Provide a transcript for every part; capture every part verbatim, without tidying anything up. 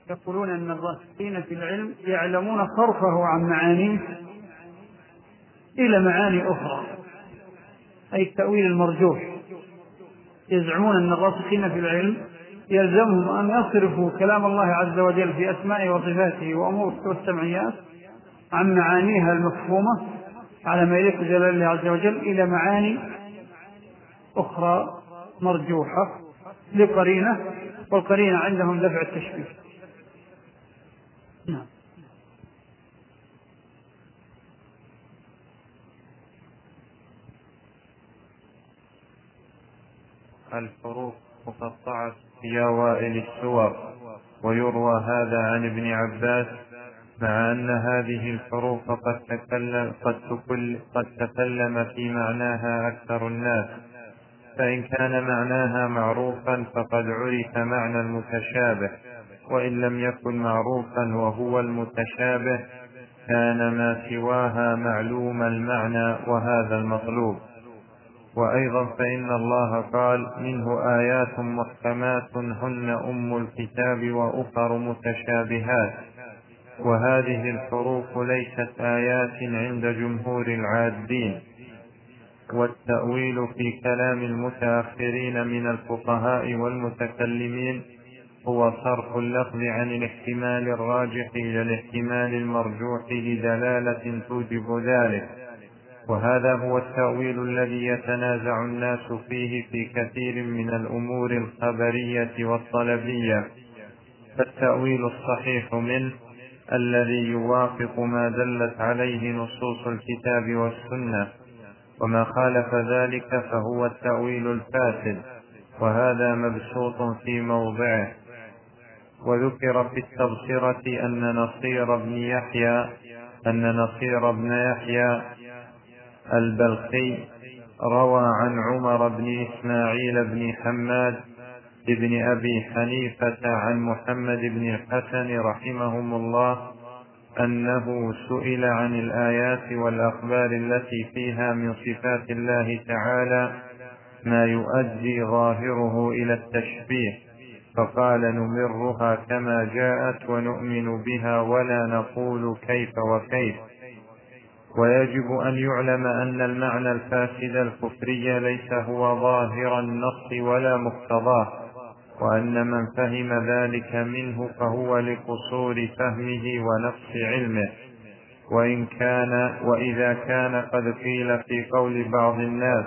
يقولون أن الراسخين في العلم يعلمون صرفه عن معانيه إلى معاني أخرى، أي التأويل المرجوح. يزعمون أن الراسخين في العلم يلزمهم أن يصرفوا كلام الله عز وجل في أسمائه وصفاته وأموره والسمعيات عن معانيها المفهومة على ما يليق جلال الله عز وجل إلى معاني أخرى مرجوحة لقرينة، والقرينة عندهم دفع التشبيه. نعم. الحروف مقطعة في أوائل السور، ويروى هذا عن ابن عباس، مع أن هذه الحروف قد تكلم, قد تكل قد تكلم في معناها أكثر الناس، فإن كان معناها معروفا فقد عرف معنى المتشابه، وإن لم يكن معروفا وهو المتشابه كان ما سواها معلوم المعنى، وهذا المطلوب. وأيضا فإن الله قال: منه آيات محكمات هن أم الكتاب وأخر متشابهات. وهذه الحروف ليست آيات عند جمهور العادين. والتأويل في كلام المتأخرين من الفقهاء والمتكلمين هو صرف اللفظ عن الاحتمال الراجح إلى الاحتمال المرجوح لدلالة توجب ذلك، وهذا هو التأويل الذي يتنازع الناس فيه في كثير من الأمور الخبرية والطلبية. فالتأويل الصحيح منه الذي يوافق ما دلت عليه نصوص الكتاب والسنة، وما خالف ذلك فهو التأويل الفاسد، وهذا مبسوط في موضعه. وذكر في التبصرة أن نصير بن يحيى أن نصير بن يحيى البلخي روى عن عمر بن إسماعيل بن حماد ابن أبي حنيفة عن محمد بن الحسن رحمهم الله أنه سئل عن الآيات والأخبار التي فيها من صفات الله تعالى ما يؤدي ظاهره إلى التشبيه، فقال: نمرها كما جاءت ونؤمن بها ولا نقول كيف وكيف. ويجب أن يعلم أن المعنى الفاسد الكفري ليس هو ظاهر النص ولا مقتضاه، وأن من فهم ذلك منه فهو لقصور فهمه ونقص علمه. وإن كان وإذا كان قد قيل في قول بعض الناس: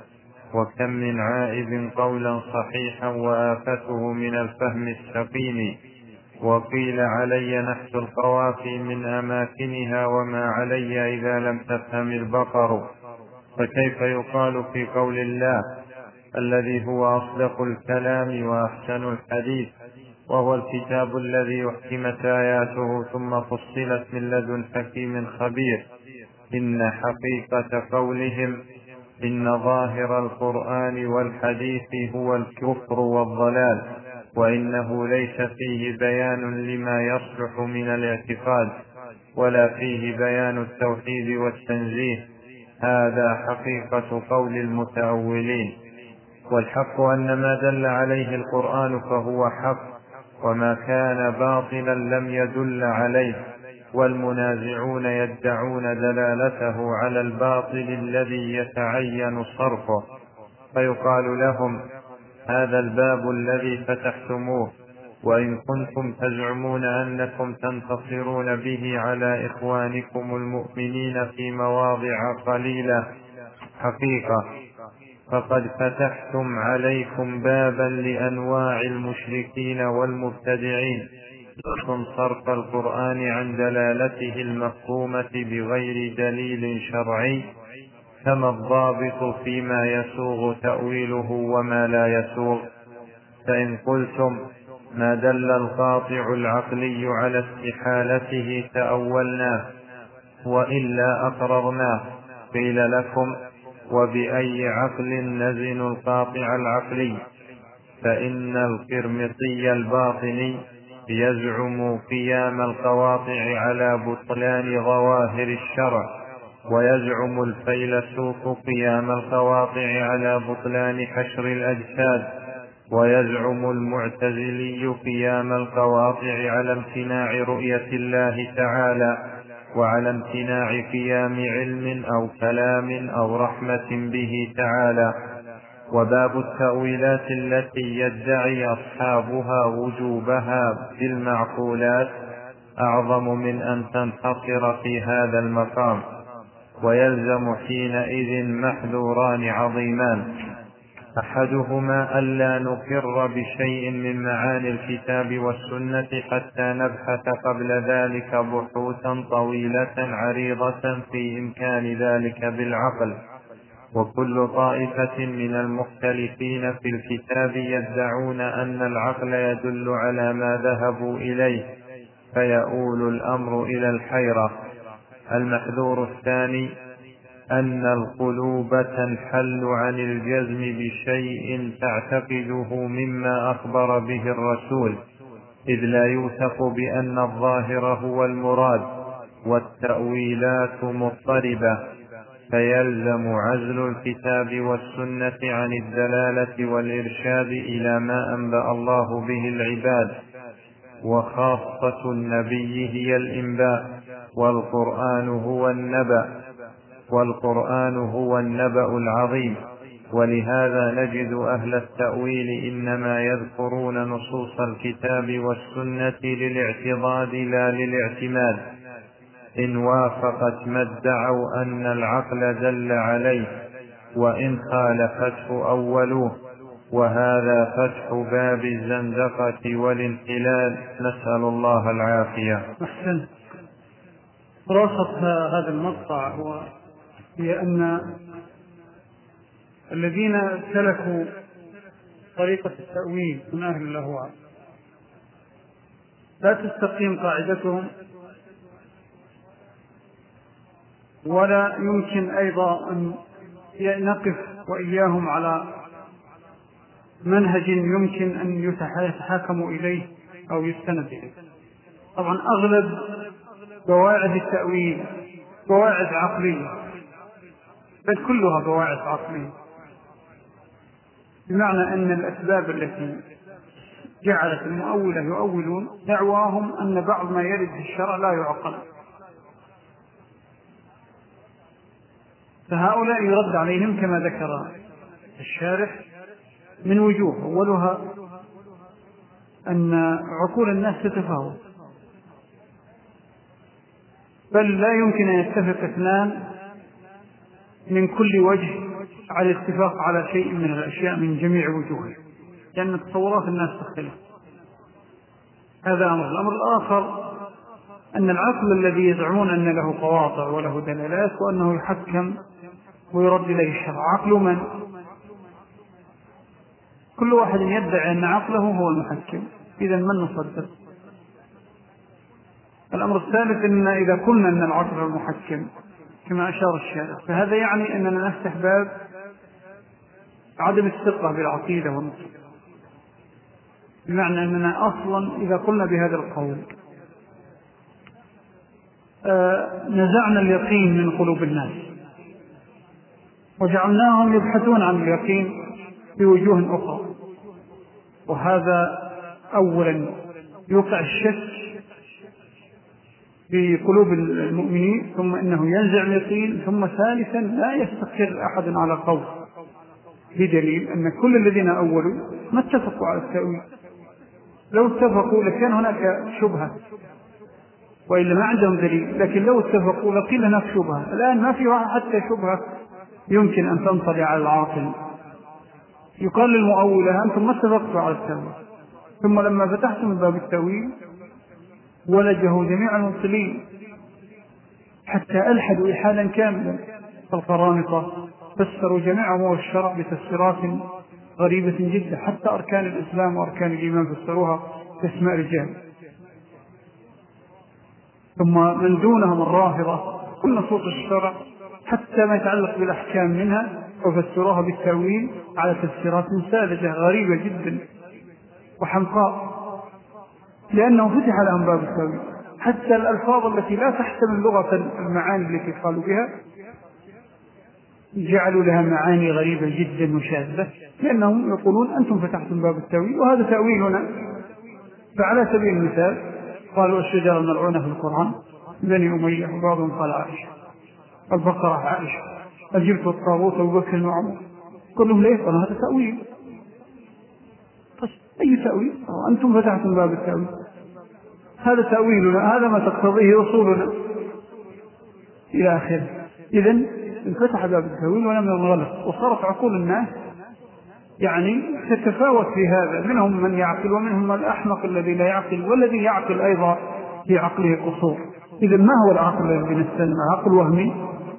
وكم من عائب قولا صحيحا وآفته من الفهم السقيم، وقيل: علي نحت القوافي من أماكنها وما علي إذا لم تفهم البقر. فكيف يقال في قول الله الذي هو أصدق الكلام وأحسن الحديث، وهو الكتاب الذي أحكمت آياته ثم فصلت من لدن حكيم خبير: إن حقيقة قولهم إن ظاهر القرآن والحديث هو الكفر والضلال، وإنه ليس فيه بيان لما يصلح من الاعتقاد ولا فيه بيان التوحيد والتنزيه. هذا حقيقة قول المتأولين. والحق أن ما دل عليه القرآن فهو حق، وما كان باطلا لم يدل عليه، والمنازعون يدعون دلالته على الباطل الذي يتعين صرفه، فيقال لهم: هذا الباب الذي فتحتموه، وإن كنتم تزعمون أنكم تنتصرون به على إخوانكم المؤمنين في مواضع قليلة حقيقة، فقد فتحتم عليكم بابا لأنواع المشركين والمبتدعين، لكم صرف القرآن عن دلالته المفهومة بغير دليل شرعي، كما الضابط فيما يسوغ تأويله وما لا يسوغ. فإن قلتم ما دل القاطع العقلي على استحالته تأولناه وإلا أقررناه، قيل لكم: وبأي عقل نزن القاطع العقلي؟ فإن القرمطي الباطني يزعم قيام القواطع على بطلان ظواهر الشرع، ويزعم الفيلسوف قيام القواطع على بطلان حشر الأجساد، ويزعم المعتزلي قيام القواطع على امتناع رؤية الله تعالى وعلى امتناع قيام علم أو كلام أو رحمة به تعالى. وباب التأويلات التي يدعي أصحابها وجوبها بالمعقولات أعظم من أن تنحصر في هذا المقام، ويلزم حينئذ محذوران عظيمان: أحدهما ألا نقر بشيء من معاني الكتاب والسنة حتى نبحث قبل ذلك بحوثا طويلة عريضة في إمكان ذلك بالعقل. وكل طائفة من المختلفين في الكتاب يدعون أن العقل يدل على ما ذهبوا إليه، فيؤول الأمر إلى الحيرة. المحذور الثاني أن القلوب تنحل عن الجزم بشيء تعتقده مما أخبر به الرسول، إذ لا يوثق بأن الظاهر هو المراد، والتأويلات مضطربة، فيلزم عزل الكتاب والسنة عن الدلالة والإرشاد إلى ما أنبأ الله به العباد، وخاصة النبي هي الإنباء، والقرآن هو النبأ والقرآن هو النبأ العظيم. ولهذا نجد أهل التأويل إنما يذكرون نصوص الكتاب والسنة للاعتضاد لا للاعتماد، إن وافقت ما ادعوا أن العقل دل عليه، وإن خالفته أولوه، وهذا فتح باب الزندقة والانحلال، نسأل الله العافية. أحسن. خلاصة هذا المقطع هو هي أن الذين سلكوا طريقة التأويل من أهل الأهواء لا تستقيم قاعدتهم، ولا يمكن أيضا أن نقف وإياهم على منهج يمكن أن يتحاكموا إليه أو يستند إليه. طبعا أغلب قواعد التأويل قواعد عقلية، بل كلها قواعد عقلية، بمعنى أن الأسباب التي جعلت المؤولة يؤولون دعواهم أن بعض ما يرد في الشرع لا يعقل، فهؤلاء يرد عليهم كما ذكر الشارح من وجوه. أولها أن عقول الناس تتفاوت، بل لا يمكن أن يتفق اثنان من كل وجه على الاتفاق على شيء من الأشياء من جميع وجوهها، لأن تصورات الناس تختلف. هذا أمر. الأمر الآخر أن العقل الذي يزعمون أن له قواطع وله دلالات وأنه يحكم ويرد إليه الشرع، عقل من؟ كل واحد يدعي أن عقله هو المحكم، إذا من نصدق؟ الأمر الثالث أن إذا قلنا أن العقل هو المحكم كما أشار الشارع، فهذا يعني أننا نفتح باب عدم الثقة بالعقيدة والنصوص، بمعنى أننا أصلا إذا قلنا بهذا القول آه نزعنا اليقين من قلوب الناس وجعلناهم يبحثون عن اليقين بوجوه أخرى، وهذا أولا يوقع الشك في قلوب المؤمنين، ثم إنه ينزع اليقين، ثم ثالثا لا يستقر أحد على قول بدليل أن كل الذين أولوا ما اتفقوا على التأويل. لو اتفقوا لكان هناك شبهة، وإلا ما عندهم دليل، لكن لو اتفقوا لقيل هناك شبهة. الآن ما في حتى شبهة يمكن أن تنطلع على العاقل. يقال للمؤولة أنتم ما اتفقتوا على التأويل، ثم لما فتحتم باب التأويل ولجه جميع المبطلين حتى ألحدوا إلحادا كاملا. فالقرامطة فسروا جميع أمور الشرع بتفسيرات غريبة جدا، حتى أركان الإسلام وأركان الإيمان فسروها باسماء رجال. ثم من دونهم الرافضة كل نصوص الشرع حتى ما يتعلق بالأحكام منها وفسروها بالتأويل على تفسيرات ساذجة غريبة جدا وحمقاء، لأنه فتح لهم باب التأويل. حتى الألفاظ التي لا تحتمل لغة المعاني التي قالوا بها جعلوا لها معاني غريبة جدا وشاذة، لأنهم يقولون أنتم فتحتم باب التأويل وهذا تأويلنا. فعلى سبيل المثال قالوا الشجرة الملعونة في القرآن بني أمية، وبعضهم قال عائشة، البقرة عائشة، الجبت والطاغوت أبو بكر وعمر، كلهم ليه؟ قالوا هذا تأويل. أي تأويل؟ أنتم فتحتم باب التأويل، هذا تأويلنا، هذا ما تقتضيه أصولنا إلى آخره. إذن انفتح باب التأويل ولم ينغلق، وصارت عقول الناس يعني تتفاوت في هذا، منهم من يعقل ومنهم من الأحمق الذي لا يعقل، والذي يعقل أيضا في عقله قصور. إذن ما هو العقل الذي نستلم؟ عقل وهمي؟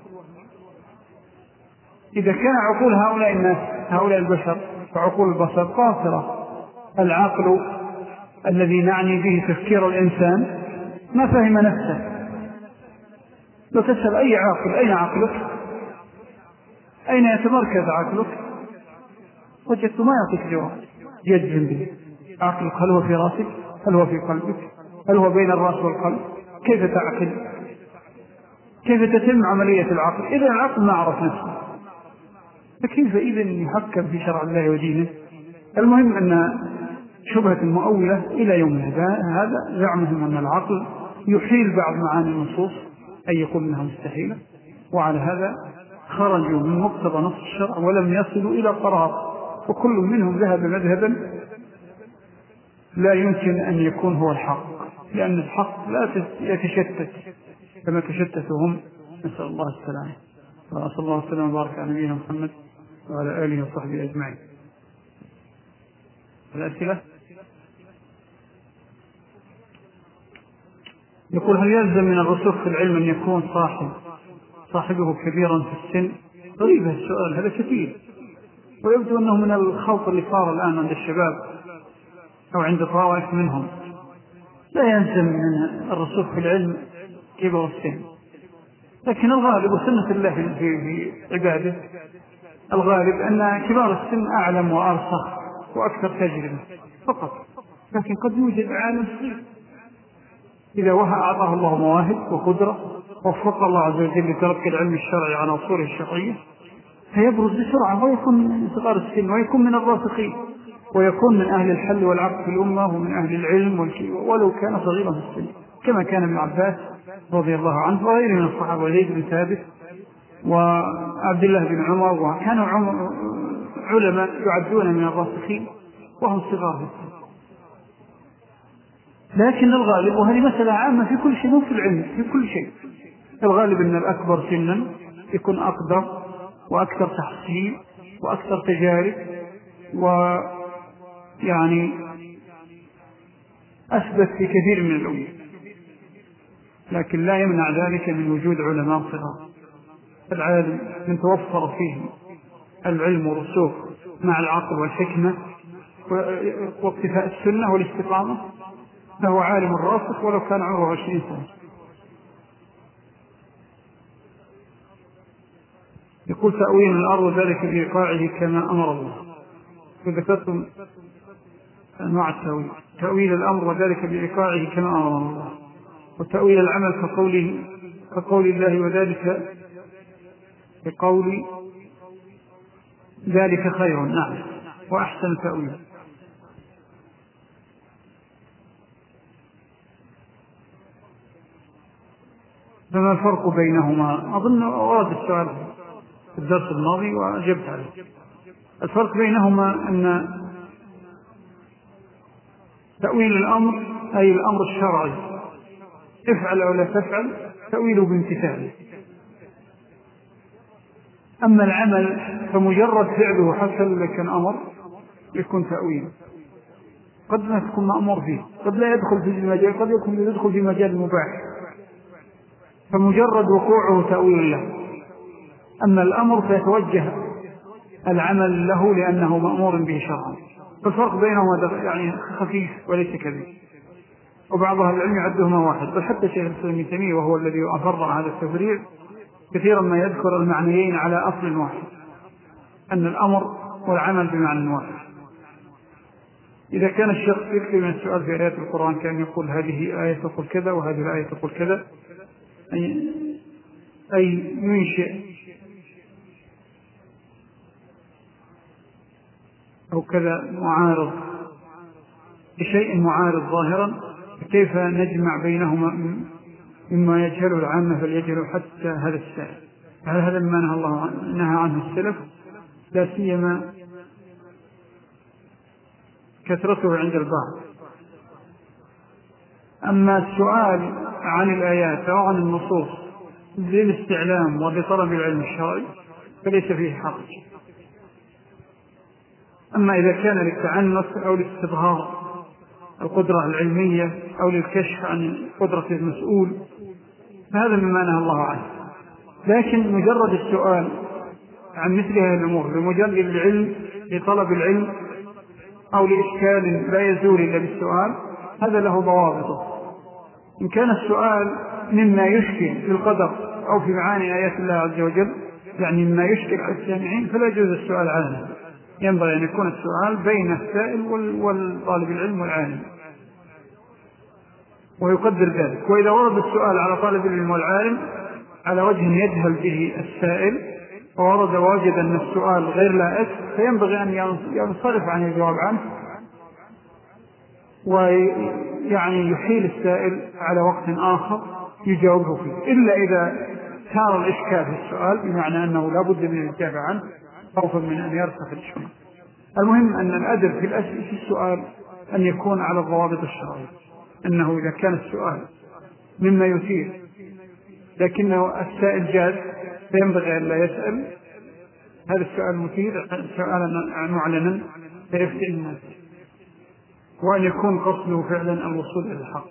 إذا كان عقول هؤلاء الناس هؤلاء البشر فعقول البشر قاصرة، العقل الذي نعني به تفكير الإنسان ما فهم نفسه. لو تسأل أي عاقل أين عقلك؟ أين يتمركز عقلك؟ وجدت ما يعطيك جواب يجزم به. عقلك هل هو في راسك؟ هل هو في قلبك؟ هل هو بين الرأس والقلب؟ كيف تعقل؟ كيف تتم عملية العقل؟ إذا العقل ما عرف نفسه فكيف إذن يحكم في شرع الله ودينه؟ المهم أن شبهة المؤولة إلى يوم هذا زعمهم أن العقل يحيل بعض معاني النصوص، أي يقول أنها مستحيلة، وعلى هذا خرجوا من مقتضى نص الشرع ولم يصلوا إلى قرار، وكل منهم ذهب مذهبا لا يمكن أن يكون هو الحق، لأن الحق لا يتشتت كما تشتتوا هم، نسأل الله السلامة. وصلى الله وسلم وبارك على نبينا محمد وعلى آله وصحبه أجمعين. الأسئلة؟ يقول هل يلزم من الرسوخ في العلم أن يكون صاحب صاحبه كبيرا في السن؟ غريب السؤال هذا كثير، ويبدو أنه من الخلط اللي صار الآن عند الشباب أو عند طوائف منهم. لا يلزم من الرسوخ في العلم كبر السن، لكن الغالب وسنة الله في, في عباده الغالب أن كبار السن أعلم وأرسخ وأكثر تجربة فقط، لكن قد يوجد عالم صغير إذا وها أعطاه الله مواهب وقدرة وفق الله عز وجل لترك العلم الشرعي على أصوله الشرعية فيبرز بسرعة ويكون من صغار السن ويكون من الراسخين ويكون من أهل الحل والعقد في الأمة ومن أهل العلم ولو كان صغيرا في السن، كما كان ابن عباس رضي الله عنه وغيره من الصحابة زيد بن ثابت وعبد الله بن عمر، وكانوا علماء يعدون من الراسخين وهم صغار في السن. لكن الغالب، وهذه مسألة عامة في كل شيء، مو في العلم، في كل شيء، الغالب أن الأكبر سنا يكون أقدر وأكثر تحصيل وأكثر تجارب ويعني أثبت في كثير من الأمور، لكن لا يمنع ذلك من وجود علماء صغار. العالم من توفر فيه العلم والرسوخ مع العقل والحكمة واقتفاء السنة والاستقامة فهو عالم راسخ ولو كان عمره عشرين سنة. يقول تأويل الأرض ذلك بإيقاعه كما أمر الله، وذكرتم أنواع التأويل، تأويل الأمر وذلك بإيقاعه كما أمر الله، وتأويل العمل كقوله كقول الله وذلك بقول ذلك خير، نعم، وأحسن تأويل. فما الفرق بينهما؟ أظن ورد السؤال في الدرس الماضي وأجبت عليه. الفرق بينهما أن تأويل الأمر أي الأمر الشرعي افعل أو لا تفعل تأويله بامتثاله، أما العمل فمجرد فعله حتى لو كان أمر يكون تأويل، قد لا تكون مأمور فيه، قد لا يدخل في المجال، قد يكون يدخل في مجال المباح، فمجرد وقوعه تأويل له. أما الأمر فيتوجه العمل له لأنه مأمور به شرعا، فالفرق بينهما يعني خفيف وليس كبير، وبعض أهل العلم يعدهما واحد، بل حتى شيخ الإسلام ابن تيمية وهو الذي أفرع هذا التفريع كثيرا ما يذكر المعنيين على أصل واحد، أن الأمر والعمل بمعنى واحد. إذا كان الشخص يكفي من السؤال في آيات القرآن كان يقول هذه آية تقول كذا وهذه الآية تقول كذا، أي ينشئ أو كذا معارض بشيء معارض ظاهرا، كيف نجمع بينهما مما يجهله العامة فليجهله حتى هذا السائل؟ هل هذا ما نهى الله نهى عنه السلف، لا سيما كثرته عند البعض. أما السؤال عن الآيات أو عن النصوص للاستعلام وبطلب العلم الشرعي فليس فيه حرج. أما إذا كان للتعنت أو لاستظهار القدرة العلمية أو للكشف عن قدرة المسؤول فهذا مما نهى الله عنه. لكن مجرد السؤال عن مثل هذه الأمور بمجرد العلم لطلب العلم أو لإشكال لا يزول إلا بالسؤال هذا له ضوابطه. إن كان السؤال مما يشكل في القدر أو في معاني آيات الله عز وجل، يعني مما يشكل على السامعين، فلا يجوز السؤال عنه. ينبغي أن يكون السؤال بين السائل والطالب العلم والعالم ويقدر ذلك. وإذا ورد السؤال على طالب العلم والعالم على وجه يجهل به السائل وورد ووجد أن السؤال غير لائق فينبغي أن ينصرف عن الجواب عنه ويعني يحيل السائل على وقت آخر يجاوبه فيه، إلا إذا كان الإشكال في السؤال بمعنى أنه لا بد من الإجابة عنه خوفا من أن يرسخ الإشكال. المهم أن الأدب في الأسئلة في السؤال أن يكون على الضوابط الشرعية، أنه إذا كان السؤال مما يثير لكنه السائل جاد فينبغي أن لا يسأل هذا السؤال مثير سؤالا معلنا فيفتئ الناس، وأن يكون قصده فعلا الوصول إلى الحق.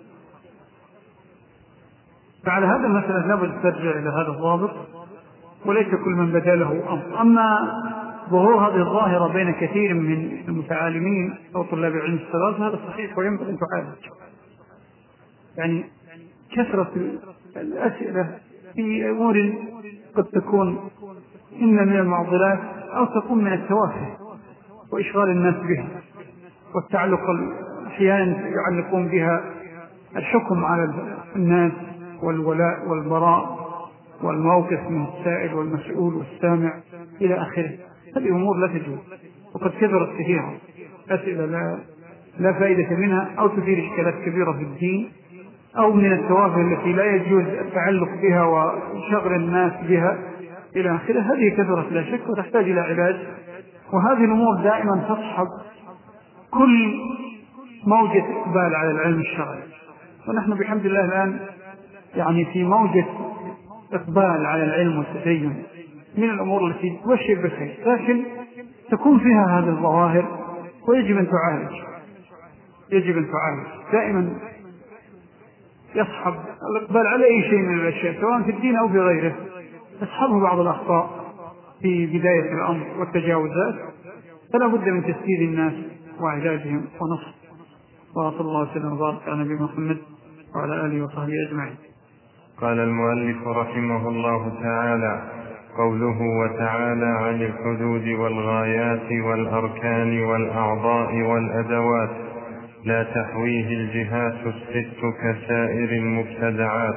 فعلى هذا المسألة لابد ترجع إلى هذا الضابط، وليس كل من بدا له أمر. أما ظهور هذه الظاهرة بين كثير من المتعالمين أو طلاب العلم الصغار هذا صحيح وينبغي أن تعالج. يعني كثرة الأسئلة في أمور قد تكون إما من المعضلات أو تكون من التوافه وإشغال الناس بها، والتعلق أحيانا يعلقون بها الحكم على الناس والولاء والبراء والموقف من السائل والمسؤول والسامع إلى آخره. هذه أمور لا تجوز، وقد كثرت كثيرا أسئلة لا, لا فائدة منها أو تثير إشكالات كبيرة في الدين أو من التوافه التي لا يجوز التعلق بها وشغل الناس بها إلى آخره. هذه كثرت لا شك وتحتاج إلى علاج، وهذه الأمور دائما تصحب كل موجة إقبال على العلم الشرعي. ونحن بحمد الله الآن يعني في موجة إقبال على العلم والتدين من الأمور التي تبشر بالخير، لكن تكون فيها هذه الظواهر ويجب أن تعالج. يجب أن تعالج دائما يصحب الإقبال على أي شيء من الأشياء سواء في الدين أو في غيره، يصحبه بعض الأخطاء في بداية الأمر والتجاوزات، فلا بد من تسديد الناس وعلاجهم ونصر. وصلى الله وسلم وبارك على نبينا محمد وعلى آله وصحبه أجمعين. قال المؤلف رحمه الله تعالى: قوله وتعالى عن الحدود والغايات والأركان والأعضاء والأدوات لا تحويه الجهات الست كسائر المبتدعات.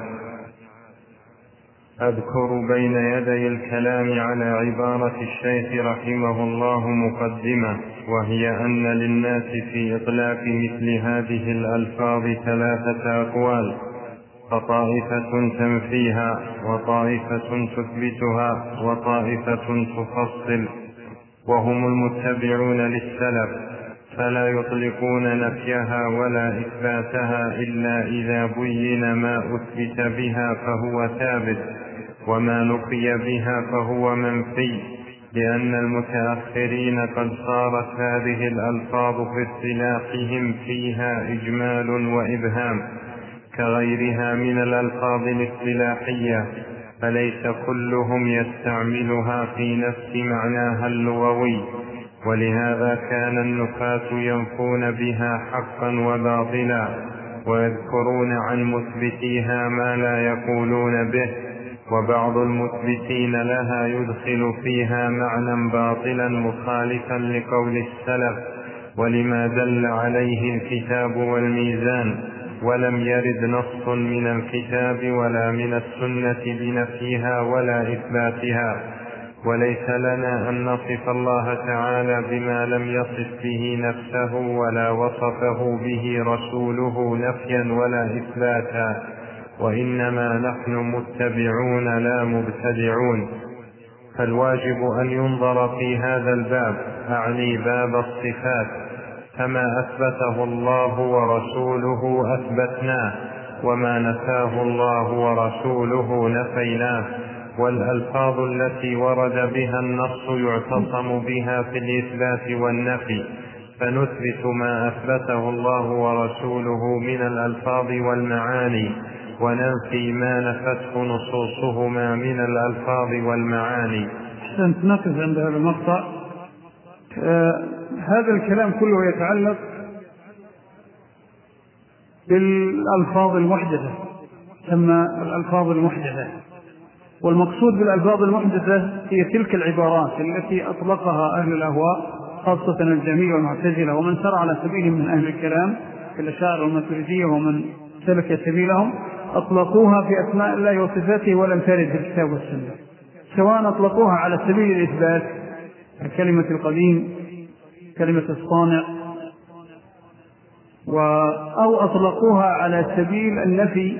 أذكر بين يدي الكلام على عبارة الشيخ رحمه الله مقدمة، وهي أن للناس في إطلاق مثل هذه الألفاظ ثلاثة أقوال: فطائفة تنفيها، وطائفة تثبتها، وطائفة تفصل، وهم المتبعون للسلف، فلا يطلقون نفيها ولا إثباتها إلا إذا بين ما أثبت بها فهو ثابت، وما نفي بها فهو منفي، لأن المتأخرين قد صارت هذه الألفاظ في اصطلاحهم فيها إجمال وإبهام كغيرها من الألفاظ الاصطلاحية، فليس كلهم يستعملها في نفس معناها اللغوي، ولهذا كان النفاة ينفون بها حقا وباطلا، ويذكرون عن مثبتيها ما لا يقولون به، وبعض المثبتين لها يدخل فيها معنى باطلا مخالفا لقول السلف ولما دل عليه الكتاب والميزان، ولم يرد نص من الكتاب ولا من السنة بنفيها ولا إثباتها، وليس لنا أن نصف الله تعالى بما لم يصف به نفسه ولا وصفه به رسوله نفيا ولا إثباتا، وإنما نحن متبعون لا مبتدعون. فالواجب أن ينظر في هذا الباب، أعني باب الصفات، كما أثبته الله ورسوله أثبتناه، وما نفاه الله ورسوله نفيناه. والألفاظ التي ورد بها النص يعتصم بها في الإثبات والنفي، فنثبت ما أثبته الله ورسوله من الألفاظ والمعاني، وننفي ما نفته نصوصهما من الألفاظ والمعاني. أحسنت. نقف عند هذا المقطع. آه هذا الكلام كله يتعلق بالألفاظ المحدثة، ثم الألفاظ المحدثة. والمقصود بالألفاظ المحدثة هي تلك العبارات التي أطلقها أهل الأهواء، خاصة الجهمية والمعتزلة ومن سار على سبيلهم من أهل الكلام كالأشاعرة والماتريدية ومن سلك سبيلهم، أطلقوها في أسماء الله وصفاته ولم ترد في الكتاب والسنة، سواء أطلقوها على سبيل الإثبات كلمة القديم، كلمة الصانع، أو أطلقوها على سبيل النفي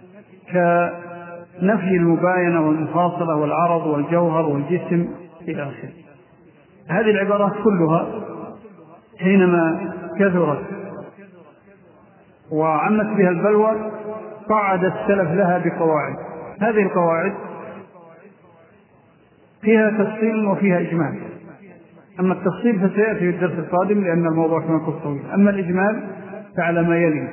كنفي المباينة والمفاصلة والعرض والجوهر والجسم إلى آخره. هذه العبارات كلها حينما كثرت وعمت بها البلوى قعد السلف لها بقواعد. هذه القواعد فيها تفصيل وفيها إجمال. أما التفصيل فسيأتي في الدرس القادم لأن الموضوع كما قلت طويل. أما الإجمال فعلى ما يلي.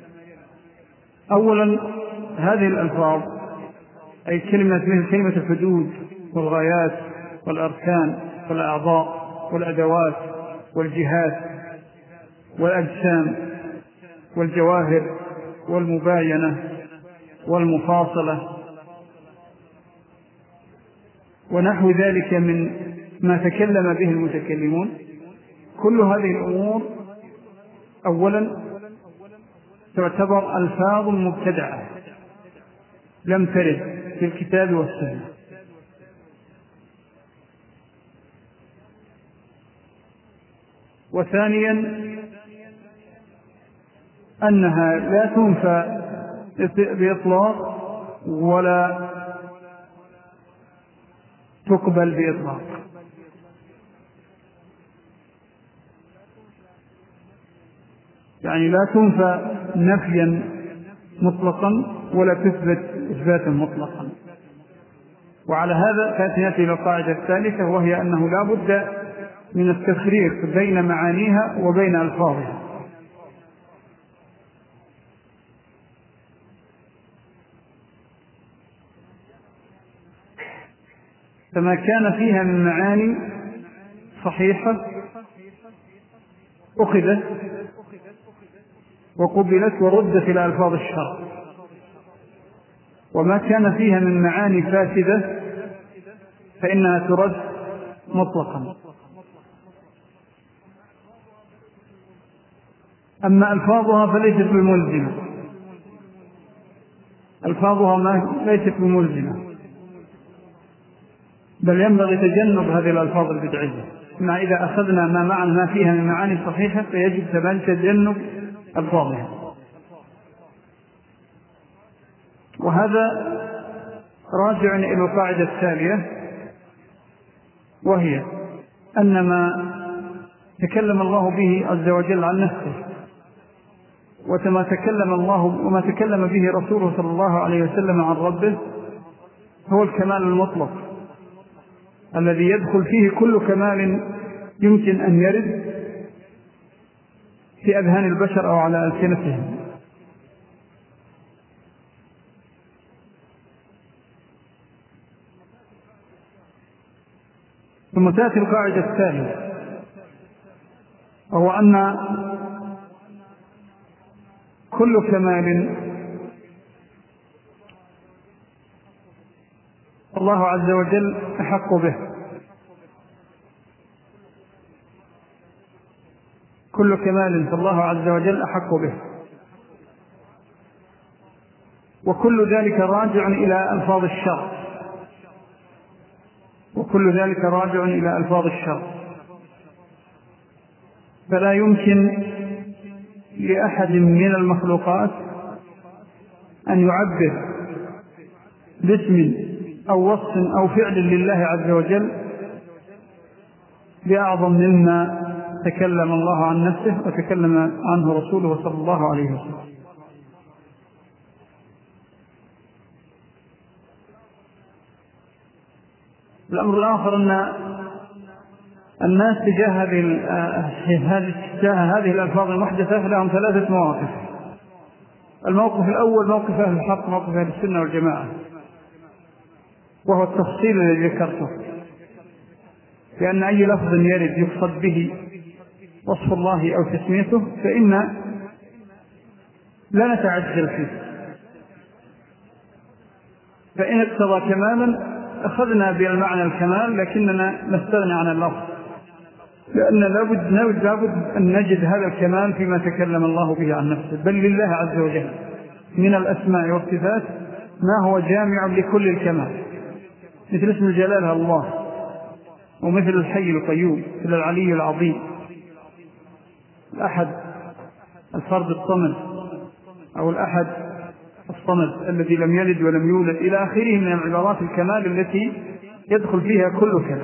أولا، هذه الألفاظ أي كلمة مثل كلمة الحدود والغايات والأركان والأعضاء والأدوات والجهات والأجسام والجواهر والمباينة والمفاصلة ونحو ذلك من ما تكلم به المتكلمون، كل هذه الأمور أولا تعتبر ألفاظ مبتدعة لم ترد في الكتاب والسنة. وثانيا أنها لا تنفى بإطلاق ولا تقبل بإطلاق. يعني لا تنفى نفيا مطلقا ولا تثبت إثباتا مطلقا. وعلى هذا تأتي إلى القاعدة الثالثة، وهي أنه لا بد من التفريق بين معانيها وبين ألفاظها. فما كان فيها من معاني صحيحة أخذت وقبلت وردت إلى ألفاظ الشرع، وما كان فيها من معاني فاسدة فإنها ترد مطلقا. أما ألفاظها فليست بملزمة، ألفاظها ما ليست بملزمة، بل ينبغي تجنب هذه الألفاظ البدعية. مع إذا أخذنا ما معنى ما فيها من معاني صحيحة فيجب تجنب ألفاظها. وهذا راجع إلى القاعدة التالية، وهي أن ما تكلم الله به عز وجل عن نفسه وما تكلم الله وما تكلم به رسوله صلى الله عليه وسلم عن ربه هو الكمال المطلق الذي يدخل فيه كل كمال يمكن أن يرد في أذهان البشر أو على ألسنتهم. ثم تأتي القاعدة الثانية، وهو أن كل كمال الله عز وجل أحق به، كل كمال فالله عز وجل أحق به، وكل ذلك راجع إلى ألفاظ الشرع. وكل ذلك راجع إلى ألفاظ الشرع. فلا يمكن لأحد من المخلوقات أن يعبر باسم أو وصف أو فعل لله عز وجل بأعظم مما تكلم الله عن نفسه وتكلم عنه رسوله صلى الله عليه وسلم. الأمر الآخر أن الناس تجاه هذه الألفاظ المحدثة لهم ثلاثة مواقف. الموقف الأول موقف أهل الحق، موقف أهل السنة والجماعة، وهو التفصيل الذي ذكرته، لأن أي لفظ يرد يقصد به وصف الله أو تسميته فإن لا نتعجل فيه، فإن اقتضى كمالا أخذنا بالمعنى الكمال لكننا نستغني عن اللفظ، لأن لابد, لابد أن نجد هذا الكمال فيما تكلم الله به عن نفسه، بل لله عز وجل من الأسماء والصفات ما هو جامع لكل الكمال، مثل اسم الجلالة الله، ومثل الحي القيوم، مثل العلي العظيم، الأحد الفرد الصمد، أو الأحد الصمد الذي لم يلد ولم يولد، إلى آخره من العبارات الكمال التي يدخل فيها كل كمال.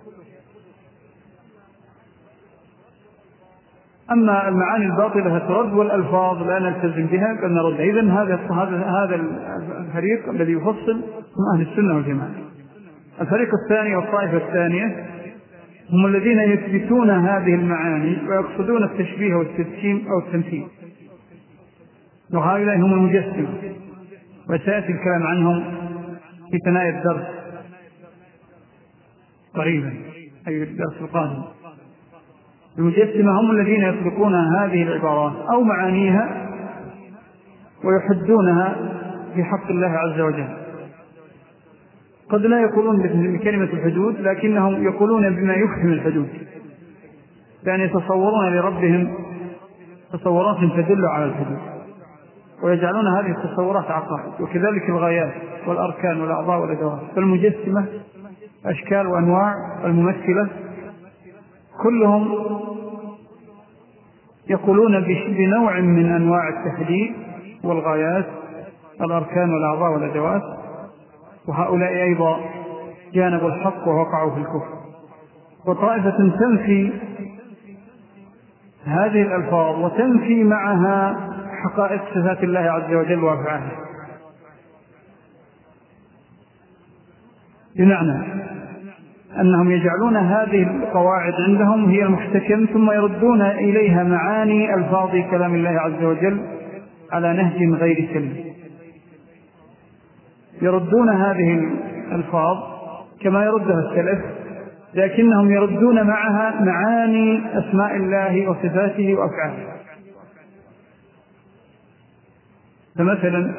أما المعاني الباطلة ترد والألفاظ لا نلتزم بها بل نردها. إذن هذا هذا الفريق الذي يفصل من أهل السنة والجماعة. الفريق الثاني والطائفة الثانية هم الذين يثبتون هذه المعاني ويقصدون التشبيه والتجسيم أو التمثيل، وهؤلاء هم المجسمة، وسيأتي الكلام عنهم في ثنايا الدرس قريبا، أي الدرس القادم. المجسمة هم الذين يطلقون هذه العبارات أو معانيها ويحدونها في حق الله عز وجل. قد لا يقولون بكلمة الحدود، لكنهم يقولون بما يفهم الحدود، يعني يتصورون لربهم تصورات تدل على الحدود، ويجعلون هذه التصورات عقائد، وكذلك الغايات والأركان والأعضاء والأدوات. فالمجسمة أشكال وأنواع الممثلة كلهم يقولون بنوع من أنواع التحديد والغايات، الأركان والأعضاء والأدوات، وهؤلاء أيضا جانبوا الحق ووقعوا في الكفر. وطائفة تنفي هذه الألفاظ وتنفي معها حقائق صفات الله عز وجل وأفعاله، بمعنى أنهم يجعلون هذه القواعد عندهم هي المحتكم، ثم يردون إليها معاني ألفاظ كلام الله عز وجل على نهج غير سليم. يردون هذه الألفاظ كما يردها السلف، لكنهم يردون معها معاني أسماء الله وصفاته وأفعاله. فمثلا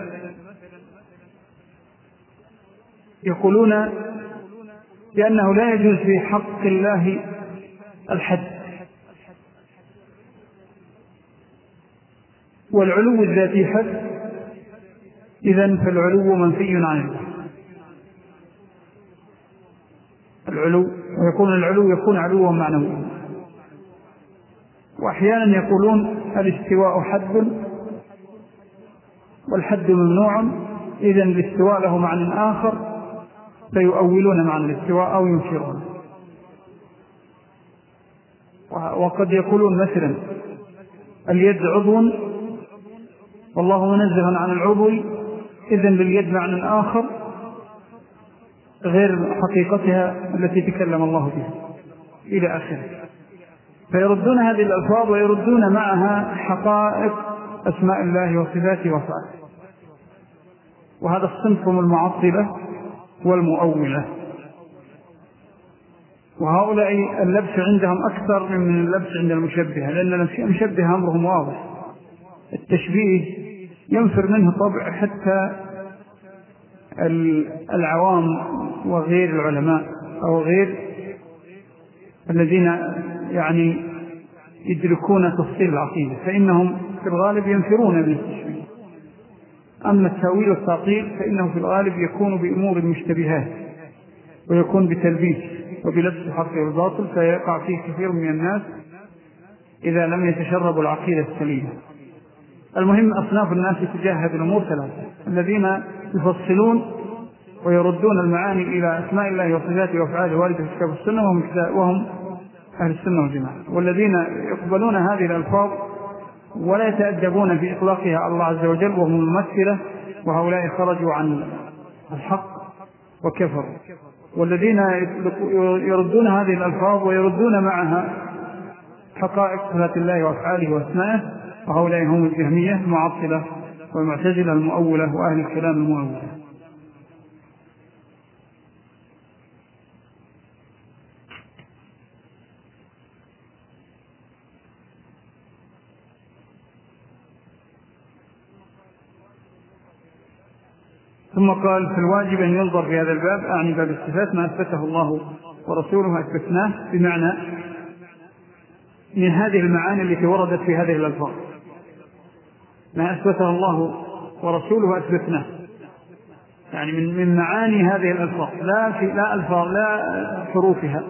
يقولون بأنه لا يجوز في حق الله الحد، والعلو الذاتي حد، إذن فالعلو منفي عن الله. العلو، ويكون العلو يكون علوا معنويا. وأحيانا يقولون الاستواء حد والحد ممنوع، إذن الاستواء له معنى آخر فيؤولون معنى الاستواء أو ينكرون. وقد يقولون مثلا اليد عضو والله منزه عن العضو، إذن لليد معنى آخر غير حقيقتها التي تكلم الله بها، إلى آخره. فيردون هذه الألفاظ ويردون معها حقائق أسماء الله وصفاته وأفعاله. وهذا الصنف من المعطلة والمؤولة. وهؤلاء اللبس عندهم أكثر من اللبس عند المشبهة، لأن المشبهة أمرهم واضح. التشبيه ينفر منه طبع حتى العوام وغير العلماء أو غير الذين يعني يدركون تفصيل العقيدة، فإنهم في الغالب ينفرون من التشبيه. أما التأويل والتعطيل فإنه في الغالب يكون بأمور المشتبهات، ويكون بتلبيس وبلبس الحق والباطل، فيقع فيه كثير من الناس إذا لم يتشربوا العقيدة السليمة. المهم أصناف الناس تجاه هذه الأمور ثلاثة: الذين يفصلون ويردون المعاني إلى أسماء الله وصفاته وأفعاله واردة في الكتاب والسنة وهم أهل السنة والجماعة، والذين يقبلون هذه الألفاظ ولا يتأدبون في إطلاقها على الله عز وجل وهم الممثلة، وهؤلاء خرجوا عن الحق وكفروا. والذين يردون هذه الألفاظ ويردون معها حقائق صفات الله وأفعاله وأسمائه، وهؤلاء هم الجهمية المعطلة والمعتزلة المؤولة وأهل الكلام المؤولة. ثم قال: في الواجب أن ينظر في هذا الباب، أعني باب الصفات، ما أثبته الله ورسوله أثبتناه، بمعنى من هذه المعاني التي وردت في هذه الألفاظ، ما أثبته الله ورسوله أثبتناه، يعني من من معاني هذه الألفاظ، لا في لا ألفاظ لا حروفها،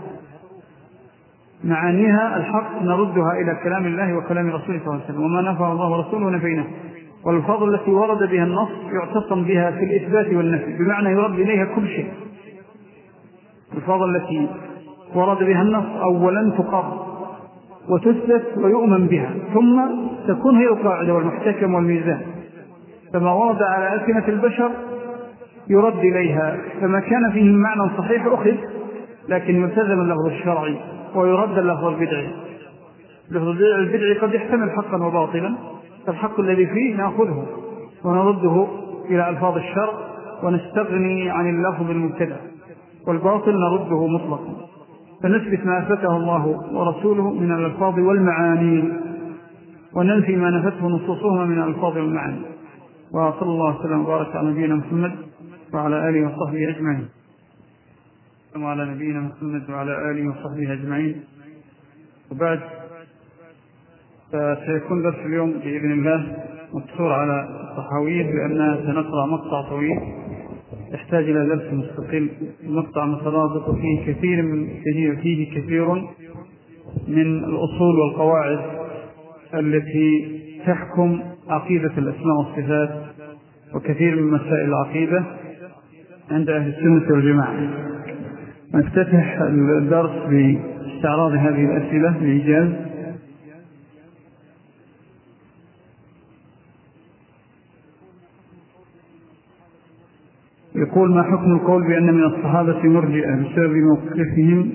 معانيها الحق نردها إلى كلام الله وكلام رسوله صلى الله عليه وسلم، وما نفع الله ورسوله نفيناه. والألفاظ التي ورد بها النص يعتصم بها في الإثبات والنفي، بمعنى يرد إليها كل شيء. الألفاظ التي ورد بها النص أولا تقر وتثبت ويؤمن بها، ثم تكون هي القاعدة والمحتكم والميزان. فما ورد على ألسنة البشر يرد إليها، فما كان فيه معنى صحيح أخذ، لكن يلتزم اللفظ الشرعي ويرد اللفظ البدعي. اللفظ البدعي قد يحتمل حقا وباطلا، فالحق الذي فيه نأخذه ونرده إلى ألفاظ الشرع ونستغني عن اللفظ المبتدع، والباطل نرده مطلقا، فنثبت ما أثبته الله ورسوله من الألفاظ والمعاني، وننفي ما نفته نصوصهما من الألفاظ والمعاني. وصلى الله وسلم وبارك على نبينا محمد وعلى آله وصحبه أجمعين. وعلى نبينا محمد وعلى آله وصحبه أجمعين. وبعد، فسيكون درس اليوم بإذن الله مقصور على الصحاوية، لأننا سنقرأ مقطع طويل يحتاج إلى درس مستقل. المقطع مترابط فيه كثير من فيه كثير من الأصول والقواعد التي تحكم عقيدة الأسماء والصفات، وكثير من مسائل العقيدة عند أهل السنة والجماعة. نفتتح الدرس باستعراض هذه الأسئلة بإيجاز. يقول: ما حكم القول بأن من الصحابة مرجئة بسبب موقفهم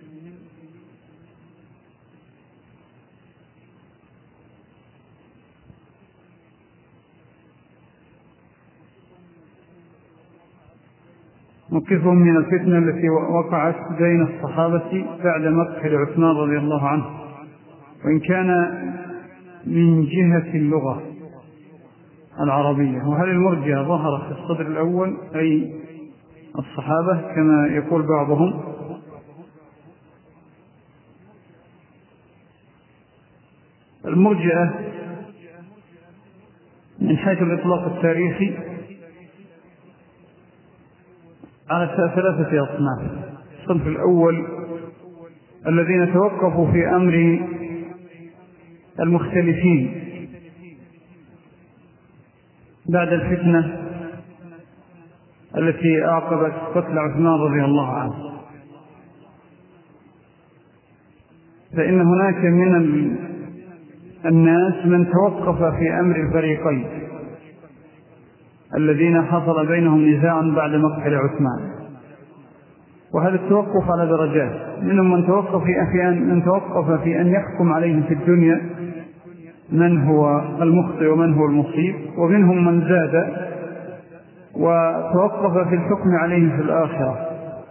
موقفهم من الفتنة التي وقعت بين الصحابة بعد مقتل عثمان رضي الله عنه، وإن كان من جهة اللغة العربية؟ وهل المرجئة ظهر في الصدر الأول أي الصحابة كما يقول بعضهم؟ المرجئة من حيث الإطلاق التاريخي على ثلاثة أصناف. الصنف الأول الذين توقفوا في أمر المختلفين بعد الفتنة التي أعقبت قتل عثمان رضي الله عنه، فإن هناك من الناس من توقف في أمر الفريقين الذين حصل بينهم نزاع بعد مقتل عثمان، وهذا التوقف على درجات. منهم من توقف في أن من توقف في أن يحكم عليهم في الدنيا من هو المخطئ ومن هو المصيب، ومنهم من زاد وتوقف في الحكم عليهم في الآخرة.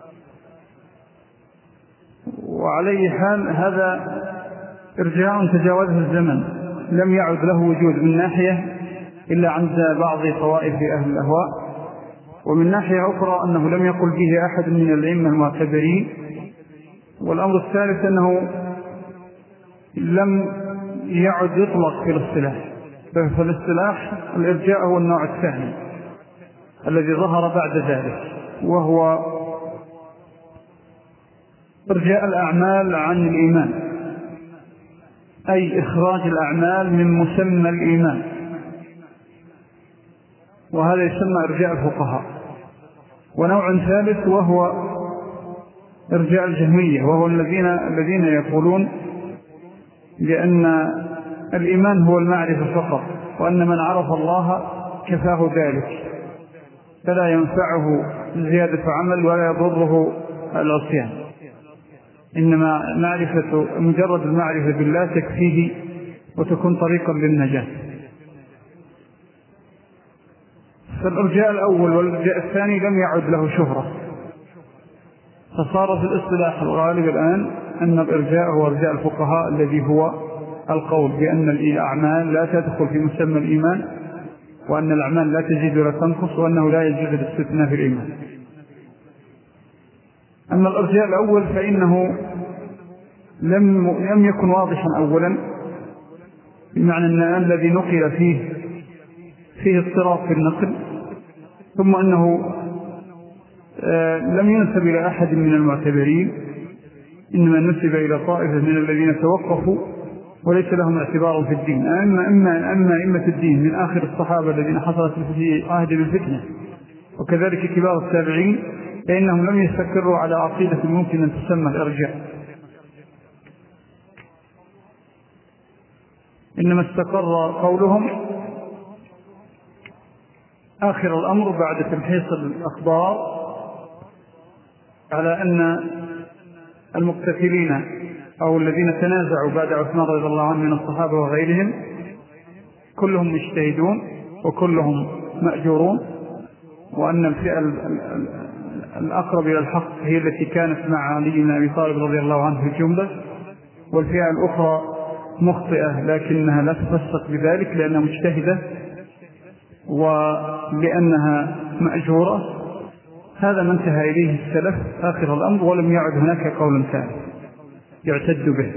وعليه حال هذا ارجاع تجاوزه الزمن، لم يعد له وجود من ناحية إلا عند بعض طوائف أهل الأهواء، ومن ناحية أخرى أنه لم يقل به أحد من الأئمة المعتبرين. والأمر الثالث أنه لم يعد يطلق في الاصطلاح، ففي الاصطلاح الإرجاء هو النوع الثاني الذي ظهر بعد ذلك، وهو إرجاء الأعمال عن الإيمان، أي إخراج الأعمال من مسمى الإيمان، وهذا يسمى إرجاء الفقهاء. ونوع ثالث وهو إرجاء الجهمية، وهو الذين الذين يقولون بأن الإيمان هو المعرفة فقط، وأن من عرف الله كفاه ذلك، فلا ينفعه زيادة عمل ولا يضره العصيان، إنما معرفة مجرد المعرفة بالله تكفيه وتكون طريقا للنجاة. فالإرجاء الأول والإرجاء الثاني لم يعد له شهرة، فصار في الاصطلاح الغالب الآن أن الإرجاء هو إرجاء الفقهاء، الذي هو القول بأن الأعمال لا تدخل في مسمى الإيمان، وأن الأعمال لا تزيد ولا تنقص، وأنه لا يجوز الاستثناء في الإيمان. أما الإرجاء الأول فإنه لم لم يكن واضحا أولا، بمعنى أن الذي نقل فيه فيه اضطراب في النقل، ثم أنه لم ينسب إلى أحد من المعتبرين، إنما نسب إلى طائفة من الذين توقفوا وليس لهم اعتبار في الدين، أما أما أما أئمة الدين من آخر الصحابة الذين حصلت في عهد الفتنة، وكذلك كبار التابعين، فإنهم لم يستقروا على عقيدة ممكن أن تسمى الإرجاء، إنما استقر قولهم آخر الأمر بعد تمحيص الأخبار على أن المقتتلين أو الذين تنازعوا بعد عثمان رضي الله عنه من الصحابة وغيرهم كلهم مجتهدون وكلهم مأجورون، وأن الفئة الأقرب إلى الحق هي التي كانت مع علي بن أبي طالب رضي الله عنه في الجملة، والفئة الأخرى مخطئة لكنها لا تفسق بذلك لأنها مجتهدة ولأنها مأجورة. هذا ما انتهى إليه السلف آخر الأمر، ولم يعد هناك قول ثاني يعتد به.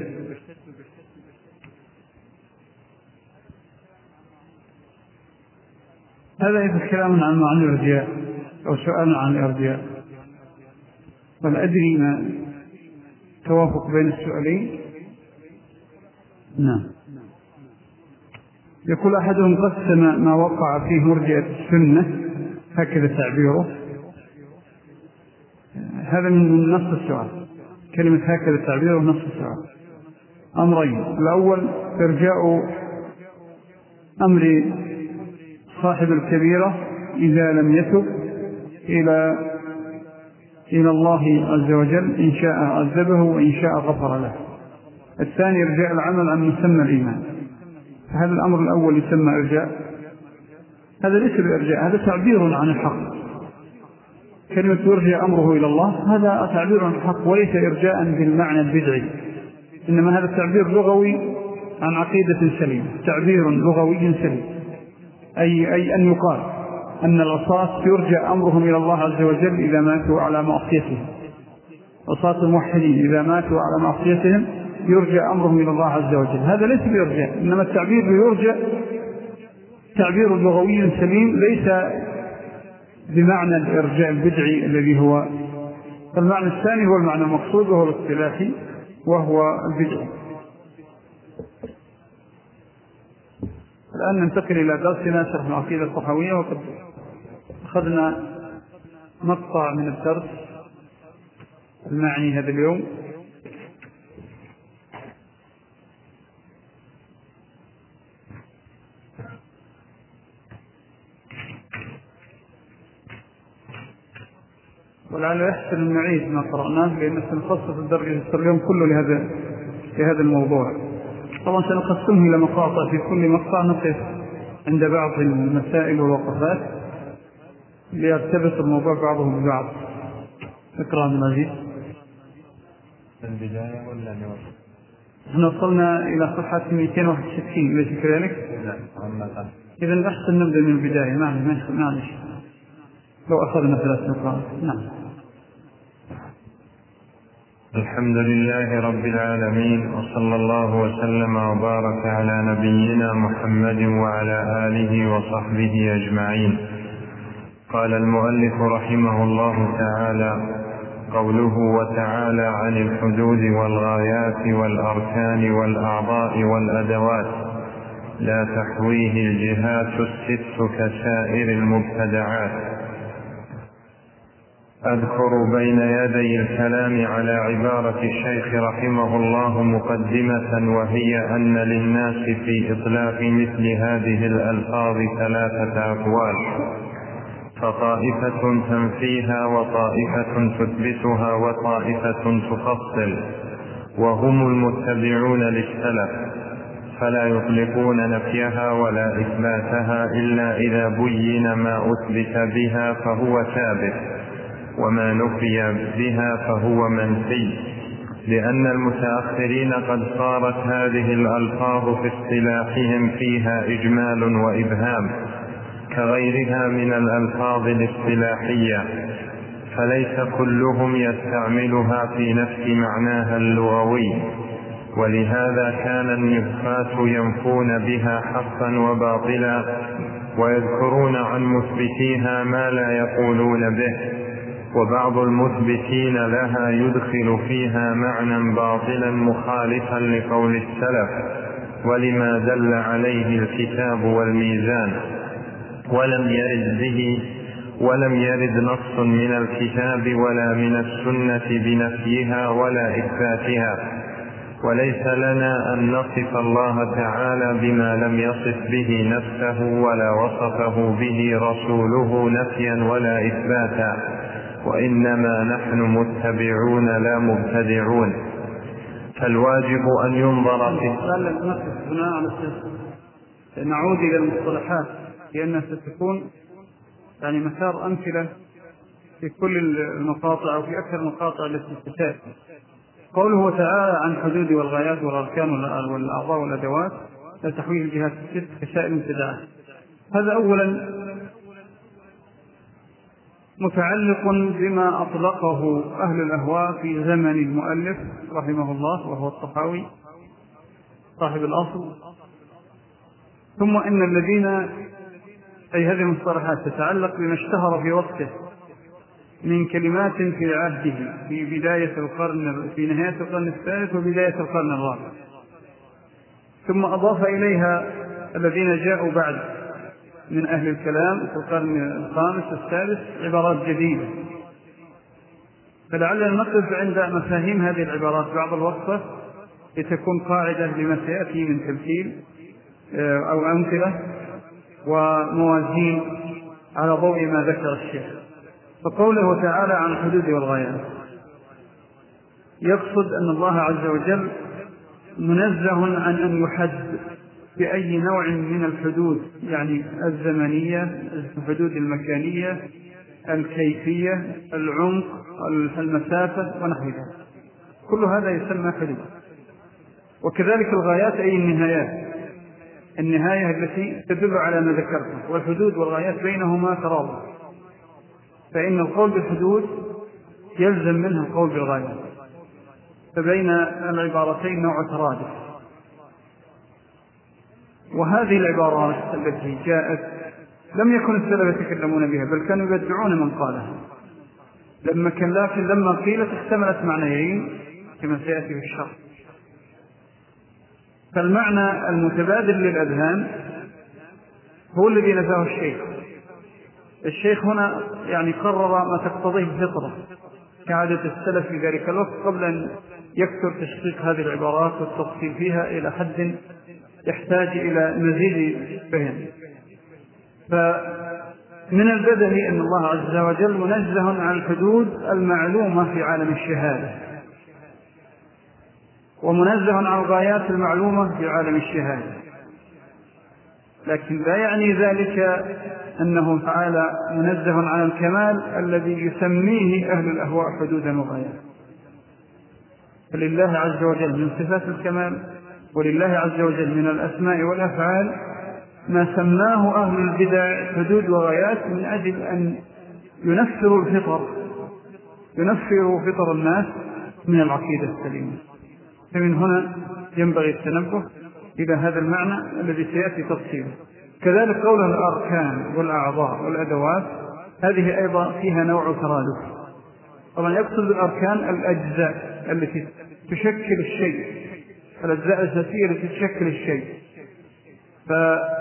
هذا إذا كلام عن معنى الإرجاء أو سؤال عن الإرجاء، بل أدري ما توافق بين السؤالين. نعم. يقول أحدهم قسم ما وقع فيه مرجئة السنة، هكذا تعبيره، هذا من نص السؤال، كلمة هكذا تعبيره نص السؤال، أمرين: الأول إرجاء أمر صاحب الكبيرة إذا لم يتب إلى إلى الله عز وجل، إن شاء عذبه وإن شاء غفر له. الثاني إرجاء العمل عن مسمى الإيمان. هذا الأمر الأول يسمى إرجاء، هذا ليس بإرجاء، هذا تعبير عن الحق. كلمة يرجع أمره إلى الله هذا تعبير عن الحق وليس إرجاء بالمعنى البدعي، إنما هذا تعبير لغوي عن عقيدة سليمة، تعبير لغوي سليم، أي, أي أن يقال أن العصاة يرجع أمرهم إلى الله عز وجل إذا ماتوا على معصيتهم، عصاة الموحدين إذا ماتوا على معصيتهم يرجع أمرهم إلى الله عز وجل. هذا ليس بإرجاء، إنما التعبير بيرجع تعبير لغوي سليم، ليس بمعنى الإرجاء البدعي الذي هو المعنى الثاني، هو المعنى المقصود وهو الاصطلاحي وهو البدعي. الآن ننتقل إلى درسنا شرح العقيدة الطحاوية، وقد أخذنا مقطع من الدرس المعني هذا اليوم. ولعل يحسن أن نعيد ما قرأناه، لأن سنخصص الدرس اليوم كله لهذا لهذا الموضوع. طبعا سنقسمه إلى مقاطع، في كل مقطع نقف عند بعض المسائل والوقفات ليرتبط الموضوع بعضه ببعض. اقرأ من العزيز. البداية ولا نوصل؟ احنا وصلنا إلى صفحة مئتين وواحد وستين، ليس كذلك؟ لا، عامة. إذن أحسن نبدأ من البداية. معلش معلش لو أخذنا ثلاث نقاط. نعم. الحمد لله رب العالمين، وصلى الله وسلم وبارك على نبينا محمد وعلى آله وصحبه أجمعين. قال المؤلف رحمه الله تعالى: قوله وتعالى عن الحدود والغايات والأركان والأعضاء والأدوات لا تحويه الجهات الست كسائر المبتدعات. أذكر بين يدي الكلام على عبارة الشيخ رحمه الله مقدمة، وهي أن للناس في إطلاق مثل هذه الألفاظ ثلاثة أقوال، فطائفة تنفيها وطائفة تثبتها وطائفة تفصل، وهم المتبعون للسلف، فلا يطلقون نفيها ولا إثباتها إلا إذا بين ما أثبت بها فهو ثابت، وما نفي بها فهو منفي، لأن المتأخرين قد صارت هذه الألفاظ في اصطلاحهم فيها إجمال وإبهام كغيرها من الألفاظ الاصطلاحية، فليس كلهم يستعملها في نفس معناها اللغوي، ولهذا كان النفاة ينفون بها حقا وباطلا، ويذكرون عن مثبتيها ما لا يقولون به، وبعض المثبتين لها يدخل فيها معنى باطلا مخالفا لقول السلف ولما دل عليه الكتاب والميزان، ولم يرد به ولم يرد نص من الكتاب ولا من السنة بنفيها ولا إثباتها. وليس لنا أن نصف الله تعالى بما لم يصف به نفسه ولا وصفه به رسوله نفيا ولا إثباتا، وإنما نحن متبعون لا مبتدعون، فالواجب أن ينظر في نعود إلى المصطلحات لأنها ستكون يعني مسار أمثلة في كل المقاطع أو في أكثر المقاطع التي ستأتي. قوله تعالى عن حدود والغايات والأركان والأعضاء والأدوات لا تحويه الجهات الست كسائر المبتدعات، هذا أولا متعلق بما أطلقه أهل الأهواء في زمن المؤلف رحمه الله وهو الطحاوي صاحب الأصل، ثم إن الذين أي هذه المصطلحات تتعلق بما اشتهر في وقته من كلمات في عهده في بداية القرن في نهاية القرن الثالث وبداية القرن الرابع، ثم أضاف إليها الذين جاءوا بعد من أهل الكلام في القرن الخامس والسادس عبارات جديدة. فلعلنا نقف عند مفاهيم هذه العبارات بعض الوقفة لتكون قاعدة لما سيأتي من تمثيل أو أمثلة وموازين على ضوء ما ذكر الشيخ. فقوله تعالى عن الحدود والغايات يقصد أن الله عز وجل منزه عن أن يحد بأي نوع من الحدود، يعني الزمنية، الحدود المكانية، الكيفية، العمق، المسافة ونحو ذلك، كل هذا يسمى حدود. وكذلك الغايات أي النهايات، النهاية التي تدل على ما ذكرته، والحدود والغايات بينهما ترابط، فإن القول بالحدود يلزم منه القول بالغايات، فبين العبارتين نوع ترادف. وهذه العبارات التي جاءت لم يكن السلف يتكلمون بها، بل كانوا يبدعون من قالها، لما كان لكن لما قيلت احتملت معنيين كما سيأتي في الشرح. فالمعنى المتبادل للأذهان هو الذي نفاه الشيخ. الشيخ هنا يعني قرر ما تقتضيه الفطرة كعادة السلف في ذلك الوقت قبل أن يكثر تشقيق هذه العبارات والتفصيل فيها إلى حد يحتاج إلى مزيد فهم. فمن البدهي أن الله عز وجل منزه عن الحدود المعلومة في عالم الشهادة، ومنزه عن الغايات المعلومة في عالم الشهادة، لكن لا يعني ذلك أنه تعالى منزه عن الكمال الذي يسميه أهل الأهواء حدودا وغايات. فلله عز وجل من صفات الكمال ولله عز وجل من الأسماء والأفعال ما سماه أهل البدع حدود وغايات من أجل أن ينفروا الفطر ينفروا فطر الناس من العقيدة السليمة. فمن هنا ينبغي التنبه إلى هذا المعنى الذي سيأتي تفصيله. كذلك قول الأركان والأعضاء والأدوات هذه أيضا فيها نوع ترادف، طبعا يقصد بالأركان الأجزاء التي تشكل الشيء، الأجزاء الأساسية التي تشكل الشيء. ف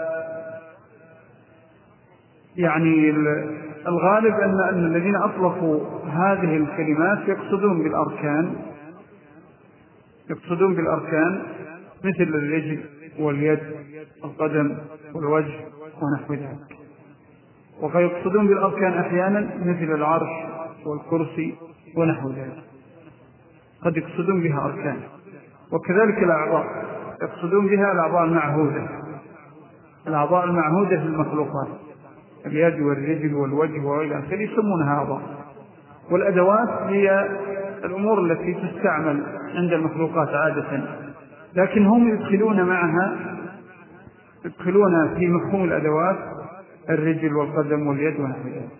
يعني الغالب أن أن الذين أطلقوا هذه الكلمات يقصدون بالأركان يقصدون بالأركان مثل الرجل واليد والقدم والوجه ونحو ذلك، ويقصدون بالأركان أحيانا مثل العرش والكرسي ونحو ذلك، قد يقصدون بها أركان. وكذلك الأعضاء يقصدون بها الأعضاء المعهودة، الأعضاء المعهودة في المخلوقات، اليد والرجل والوجه وغير ذلك يسمونها أعضاء. والأدوات هي الأمور التي تستعمل عند المخلوقات عادة، لكن هم يدخلون معها يدخلون في مفهوم الأدوات الرجل والقدم واليد ونحو ذلك.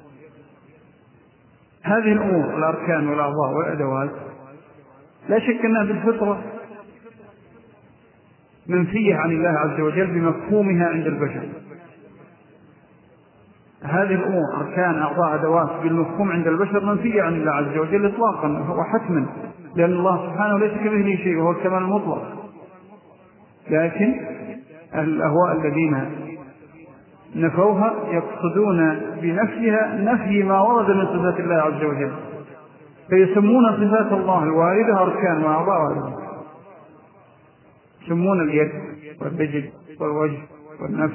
هذه الأمور الأركان والأعضاء والأدوات لا شك أنها بالفطرة منفية عن الله عز وجل بمفهومها عند البشر. هذه الأمور أركان أعضاء أدوات بالمفهوم عند البشر منفية عن الله عز وجل إطلاقا وحتما، لأن الله سبحانه ليس كمثله شيء وهو الكمال المطلق. لكن الأهواء الذين نفوها يقصدون بنفيها نفي ما ورد من صفات الله عز وجل، فيسمون صفات الله الواردة أركان وأعضاء وأدوات، يسمون اليد والرجل والوجه والنفس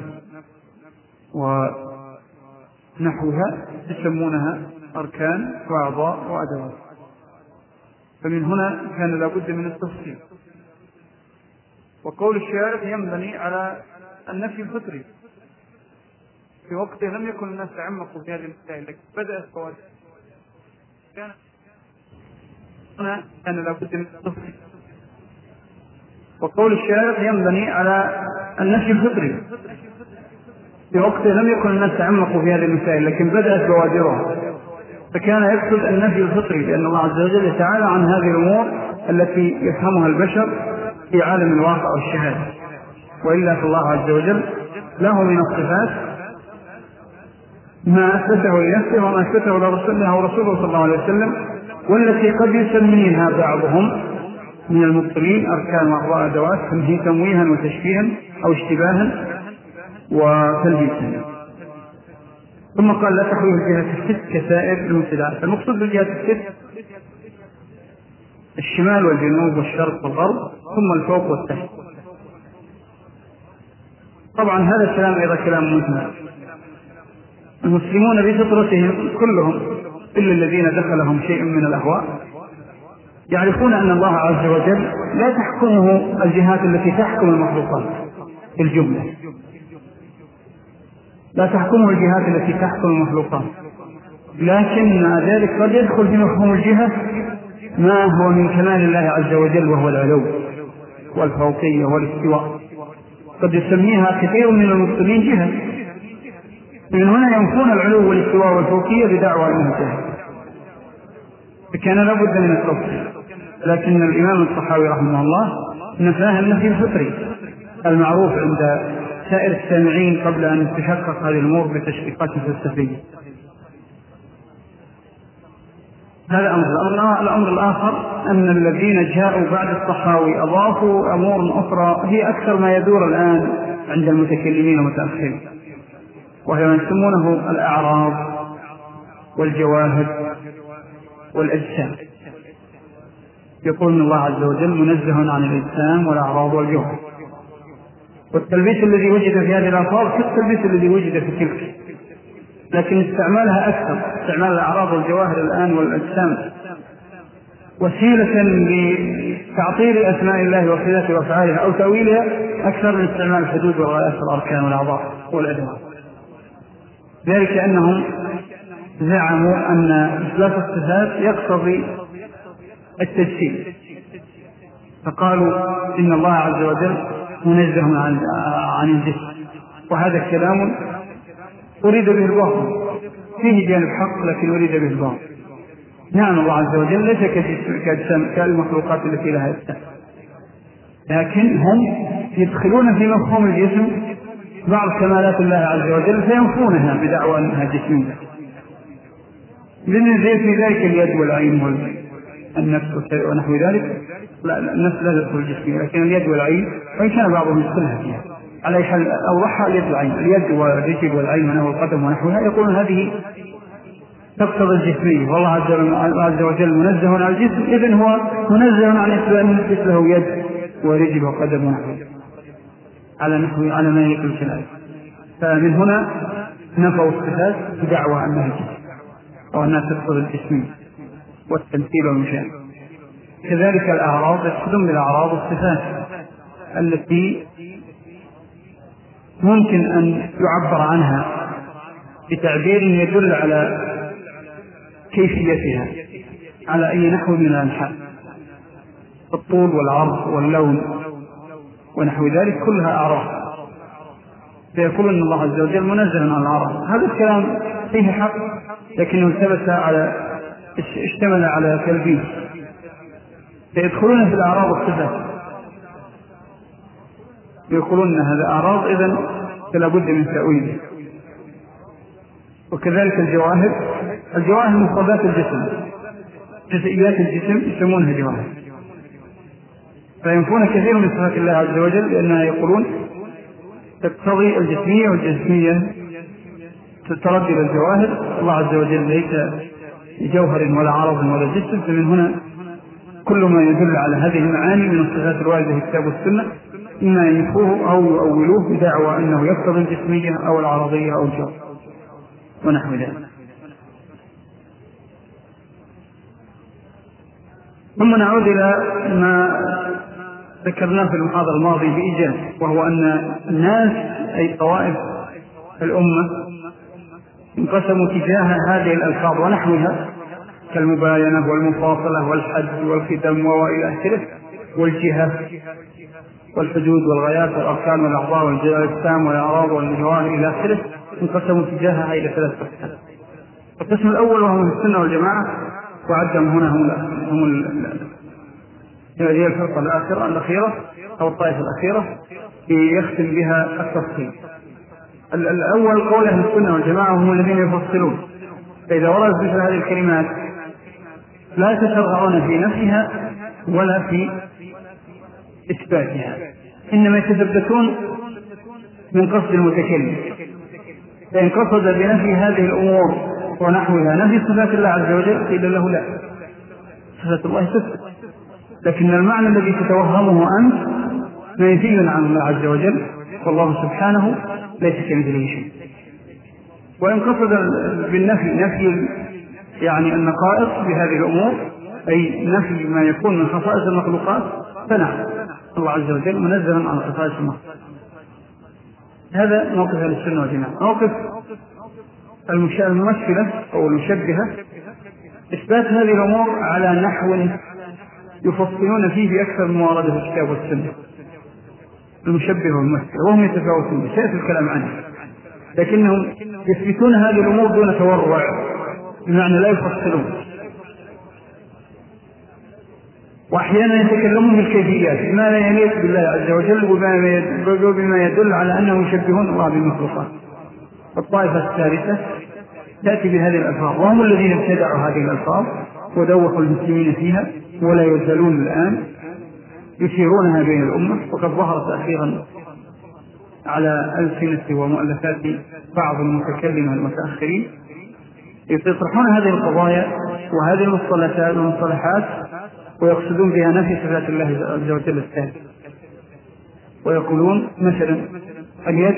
ونحوها يسمونها أركان وأعضاء وأدوات. فمن هنا كان لابد من التفصيل. وقول الشارع ينبني على النفي الفطري، في وقته لم يكن الناس تعمقوا في هذه المسائل، لكن بدأت فوائد كان هنا كان لابد من التفصيل. وقول الشارع ينبني على النفي الفطري، في وقته لم يكن الناس تعمقوا في هذه المسائل، لكن بدأت بوادرها، فكان يقصد النفي الفطري، لأن الله عز وجل يتعالى عن هذه الأمور التي يفهمها البشر في عالم الواقع والشهادة. وإلا فالله عز وجل له من الصفات ما أثبته لنفسه وما أثبته لرسوله ورسوله صلى الله عليه وسلم، والتي قد يسميها بعضهم من المبطلين أركان وأعضاء أدوات تمويها وتشبيها أو اشتباها وتلبيسا. ثم قال لا تحويه الجهة الست كسائر المبتدعات. المقصود بالجهة الست الشمال والجنوب والشرق والغرب، ثم الفوق والتحت. طبعا هذا الكلام أيضا كلام مجمل. المسلمون بفطرتهم كلهم إلا الذين دخلهم شيء من الأهواء يعرفون أن الله عز وجل لا تحكمه الجهات التي تحكم المخلوقات في الجملة، لا تحكمه الجهات التي تحكم المخلوقات، لكن ذلك قد يدخل في مفهوم الجهة ما هو من كمال الله عز وجل، وهو العلو والفوقية والاستواء. قد يسميها كثير من المسلمين جهة، من هنا ينفون العلو والاستواء والفوقية بدعوى أنها جهة، فكان لابد من التفصيل. لكن الإمام الطحاوي رحمه الله نفاها النفي الفطري المعروف عند سائر السامعين قبل أن تشقق هذه الأمور بتشقيقات فلسفية. هذا أمر. الأمر الآخر أن الذين جاءوا بعد الطحاوي أضافوا أمور أخرى هي أكثر ما يدور الآن عند المتكلمين والمتأخرين، وهي ما يسمونه الأعراض والجواهر والأجسام. يقول الله عز وجل منزه عن الأجسام والأعراض والجوهر، والتلبيس الذي وجد في هذه الألفاظ كالتلبيس الذي وجد في تلك، لكن استعمالها أكثر، استعمال الأعراض والجواهر الآن والأجسام وسيلة لتعطيل أسماء الله وصفاته وأفعاله أو تأويلها أكثر من استعمال الحدود والغايات والأركان والأعضاء والأدوات. ذلك أنهم زعموا أن إثبات الصفات يقتضي التجسيم، فقالوا إن الله عز وجل منزه عن عن الجسم، وهذا كلام أريد به الباطل، فيه جانب حق لكن أريد به الباطل. نعم الله عز وجل ليس كالمخلوقات التي لها أجسام، لكن هم يدخلون في مفهوم الجسم بعض كمالات الله عز وجل فينفونها بدعوى أنها جسمية. لأن في ذلك اليد والعين والنفس ونحو ذلك، لا النفس لا تدخل الجسمية، لكن اليد والعين وإن كان بعضهم يدخلها فيها. على أي حال أوضحها اليد والعين، اليد والرجل والعين ونحو القدم ونحوها، يقولون هذه تقتضي الجسمية، والله عز وجل منزه عن الجسم، إذن هو منزه عن أن يثبت له يد ورجل وقدم ونحوه على نحو على ما يليق الكلام. فمن هنا نفوا الصفات بدعوى أنها الجسم أو أنها تقتضي الجسمية والتمثيل والمشاهد. كذلك الأعراض يقصدون بالأعراض الصفات التي ممكن أن يعبر عنها بتعبير يدل على كيفيتها على أي نحو من الأنحاء، الطول والعرض واللون ونحو ذلك، كلها أعراض. فيقول أن الله عز وجل منزه عن الأعراض. هذا الكلام فيه حق، لكنه ثبت على اشتمل على تلبيس، فيدخلون في الأعراض الصفات، يقولون أن هذا أعراض إذن فلا بد من تأويله. وكذلك الجواهر، الجواهر مفردات الجسم، جزئيات الجسم يسمونها جواهر، فينفون كثير من صفات الله عز وجل لأنها يقولون تقتضي الجسمية، والجسمية تتردد الجواهر. الله عز وجل ليس جوهر ولا عرض ولا جسم، فمن هنا كل ما يدل على هذه المعاني من الصفات الواردة في الكتاب والسنة إما ينفوه أو يؤولوه بدعوى أنه يقتضي الجسمية أو العرضية أو الجوهر ونحو ذلك. ثم نعود إلى ما ذكرناه في المحاضرة الماضية بإيجاز، وهو أن الناس أي طوائف الأمة انقسموا تجاه هذه الألفاظ ونحوها كالمباينة والمفاصلة والحد والختم وإلى آخره، والجهة والحدود والغايات والأركان والأعضاء والأجسام والأعراض والجوارح إلى آخره، انقسموا تجاهها إلى ثلاث أقسام. القسم الأول وهم السنة والجماعة، وعدهم هنا هم هم هذه الفرقة الآخرة الأخيرة أو الطائفة الأخيرة يختم بها التفصيل. الأول قول أهل السنة والجماعة هم الذين يفصلون، فإذا وردت مثل هذه الكلمات لا يتشرعون في نفسها ولا في إثباتها، إنما يتثبتون من قصد المتكلم. فإن قصد بنفي هذه الأمور ونحوها نفي صفات الله عز وجل قيل له لا، صفات الله تثبت، لكن المعنى الذي تتوهمه أنت منفي عن الله عز وجل، والله سبحانه ليس كمثله شيء. وإن قصد بالنفي نفي يعني النقائص بهذه الأمور، أي نفي ما يكون من خصائص المخلوقات، فنعم الله عز وجل منزه عن خصائص المخلوقات. هذا موقف أهل السنة والجماعة. موقف الممثلة أو المشبهة إثبات هذه الأمور على نحو يفصلون فيه بأكثر من ورد في الكتاب والسنة. المشبهة والممثلة وهم يتفاوتون، سيأتي الكلام عنه، لكنهم يثبتون هذه الأمور دون تورع، بمعنى لا يفصلون، وأحيانا يتكلمون بالكيفيات بما لا يليق بالله عز وجل وبما يدل على أنهم يشبهون الله بالمخلوقات. الطائفة الثالثة تأتي بهذه الألفاظ، وهم الذين ابتدعوا هذه الألفاظ ودوخوا المسلمين فيها ولا يزالون الآن يثيرونها بين الأمة، وقد ظهرت أخيرا على ألسنة ومؤلفات بعض المتكلمة المتأخرين يطرحون هذه القضايا وهذه المصطلحات ويقصدون بها نفي صفات الله عز وجل الثالث، ويقولون مثلا اليد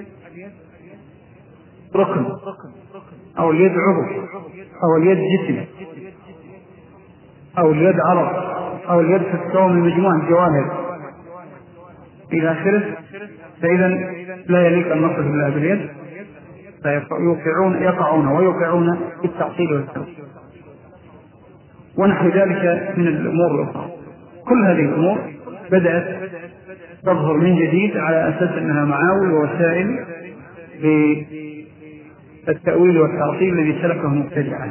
ركن أو اليد عضو أو اليد جسم أو اليد عرض أو اليد في الصوم المجموعة الجواهر إلى آخره، فإذا لا يليق أن نصف الله باليد، فيقعون يقعون ويوقعون بالتعطيل والتوحيد ونحو ذلك من الأمور الأخرى. كل هذه الأمور بدأت تظهر من جديد على أساس أنها معاول ووسائل للتأويل والتعطيل الذي سلكه مبتدعا.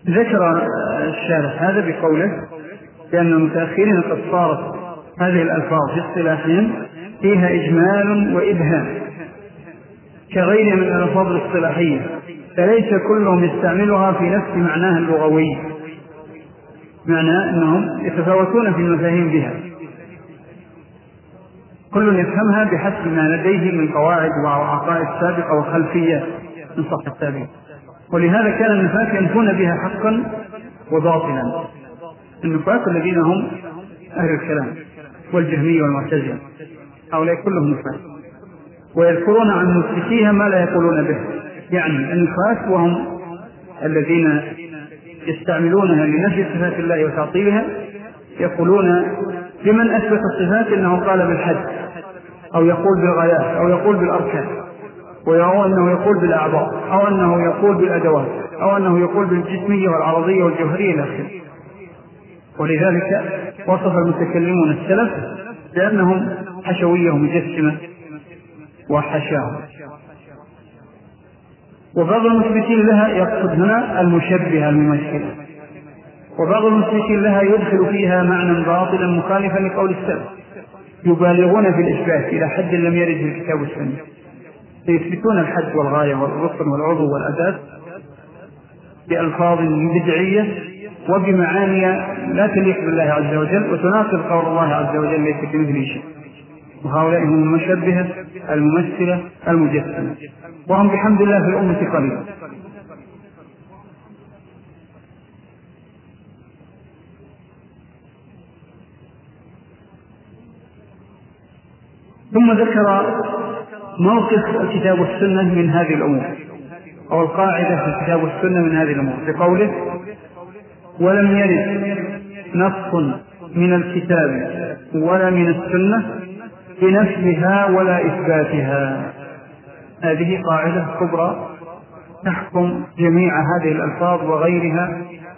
ذكر الشارح هذا بقوله لأن المتأخرين قد صارت هذه الألفاظ في اصطلاحهم فيها إجمال وإبهام كغيرها من الألفاظ الاصطلاحية، فليس كلهم يستعملها في نفس معناها اللغوي، معنى أنهم يتفاوتون في المفاهيم بها، كل يفهمها بحسب ما لديه من قواعد وعقائد سابقة وخلفية من صح التابعين. ولهذا كان النفاة ينفون بها حقا وباطلا، النفاة الذين هم أهل الكلام والجهمية والمعتزلة هؤلاء كلهم نفاة، ويذكرون عن مشركيها ما لا يقولون به، يعني النفاة وهم الذين يستعملونها لنفي صفات الله وتعطيلها يقولون لمن أثبت الصفات إنه قال بالحد أو يقول بالغايات أو يقول بالأركان، أو أنه يقول بالأعضاء أو أنه يقول بالأدوات أو أنه يقول بالجسمية والعرضية والجوهرية إلى آخره. ولذلك وصف المتكلمون السلف بأنهم حشوية مجسمة وحشاهم. وبعض المثبتين لها يقصد هنا المشبهة الممثلة، وبعض المثبتين لها يدخل فيها معنى باطلا مخالفا لقول السلف، يبالغون في الإثبات إلى حد لم يرد في الكتاب والسنة، فيثبتون الحد والغاية والركن والعضو والأداة بألفاظ بدعية وبمعاني لا تليق بالله عز وجل وتناقض قول الله عز وجل ليس كمثله شيء. وهؤلاء هم المشبهة الممثلة المجسمة، وهم بحمد الله في الأمة قليل. ثم ذكر موقف الكتاب والسنة من هذه الأمور، أو القاعدة في الكتاب والسنة من هذه الأمور بقوله: ولم يرد نص من الكتاب ولا من السنة بنفيها ولا إثباتها. هذه قاعدة كبرى تحكم جميع هذه الألفاظ وغيرها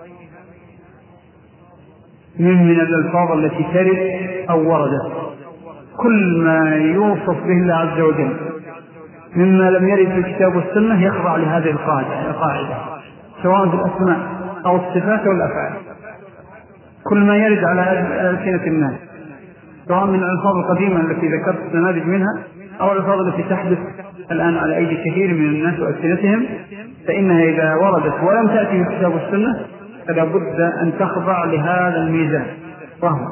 من من الألفاظ التي ترد أو وردت. كل ما يوصف به الله عز وجل مما لم يرد في الكتاب والسنة يخضع لهذه القاعدة، سواء في الأسماء أو الصفات والأفعال. كل ما يرد على ألسنة الناس سواء من الألفاظ القديمة التي ذكرت نماذج منها أو الألفاظ التي تحدث الآن على أيدي كثير من الناس وألسنتهم، فإنها إذا وردت ولم تأتي في الكتاب والسنة فلا بد أن تخضع لهذا الميزان، وهو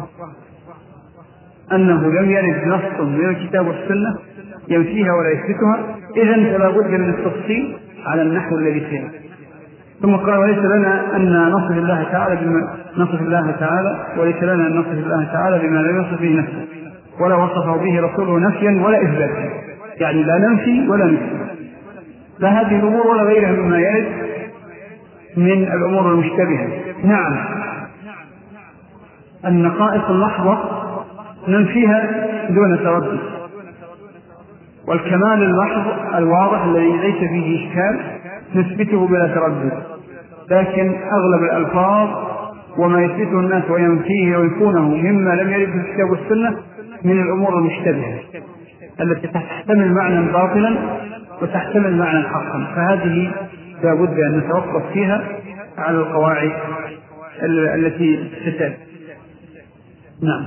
أنه لم يرد نص من الكتاب والسنة ينفيها ولا يثبتها، إذن فلا بد من التفصيل على النحو الذي فيه. ثم قال: وليس لنا أن نصف الله تعالى بما نصف الله تعالى وليس لنا أن نصف الله تعالى بما لم يصف به نفسه ولا وصفه به رسوله نفيا ولا إثباتا، يعني لا ننفي ولا نثبت لا هذه الأمور ولا غيرها مما يرد من الأمور المشتبهة. نعم، النقائص اللحظة ننفيها دون تردد، والكمال اللحظ الواضح الذي ليس فيه إشكال نثبته بلا تردد، لكن أغلب الألفاظ وما يثبته الناس وينفيه ويكونه مما لم يرد في الكتاب والسنة من الأمور المشتبهة التي تحتمل معنى باطلا وتحتمل معنى حقا، فهذه لا بد أن نتوقف فيها على القواعد التي تتأتي. نعم.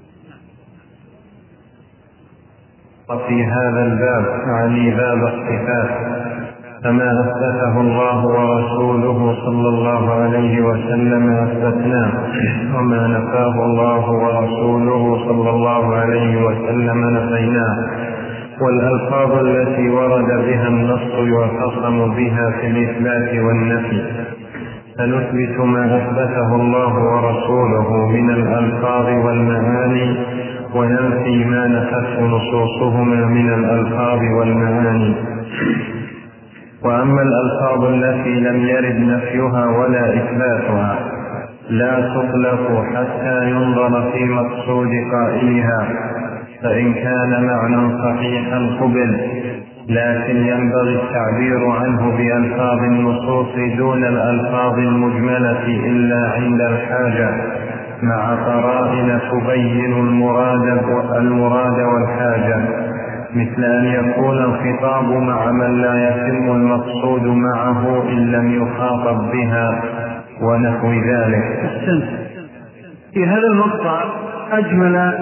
وفي هذا الباب أعني باب الصفات فما أثبته الله ورسوله صلى الله عليه وسلم أثبتناه، وما نفاه الله ورسوله صلى الله عليه وسلم نفيناه. والألفاظ التي ورد بها النص يعتصم بها في الإثبات والنفي، فنثبت ما أثبته الله ورسوله من الألفاظ والمعاني، وننفي ما نفته نصوصهما من الألفاظ والمعاني. وأما الألفاظ التي لم يرد نفيها ولا إثباتها لا تطلق حتى ينظر في مقصود قائلها، فإن كان معنى صحيحا قبل، لكن ينبغي التعبير عنه بألفاظ النصوص دون الألفاظ المجملة إلا عند الحاجة، مع قرائن تبين المراد المراد والحاجة، مثل أن يكون الخطاب مع من لا يتم المقصود معه إن لم يخاطب بها، ونحو ذلك. أحسنت. في هذا المقطع أجمل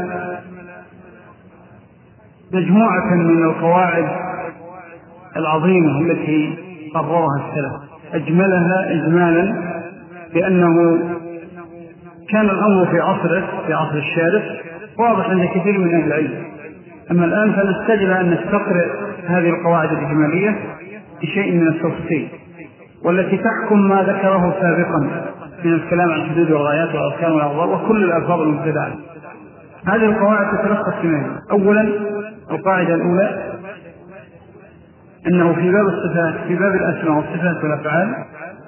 مجموعة من القواعد العظيمة التي قررها السلف، أجملها إجمالا، لأنه كان الأمر في عصره في عصر الشارع واضح عند كثير من أهل العلم. أما الآن فنستجل أن نستقرئ هذه القواعد الإجمالية بشيء من التفصيل، والتي تحكم ما ذكره سابقا من الكلام عن الحدود والغايات والأركان والأعضاء وكل الألفاظ المبتدعة. هذه القواعد تتلخص في أولا القاعدة الأولى أنه في باب الصفات في باب الأسماء والصفات والأفعال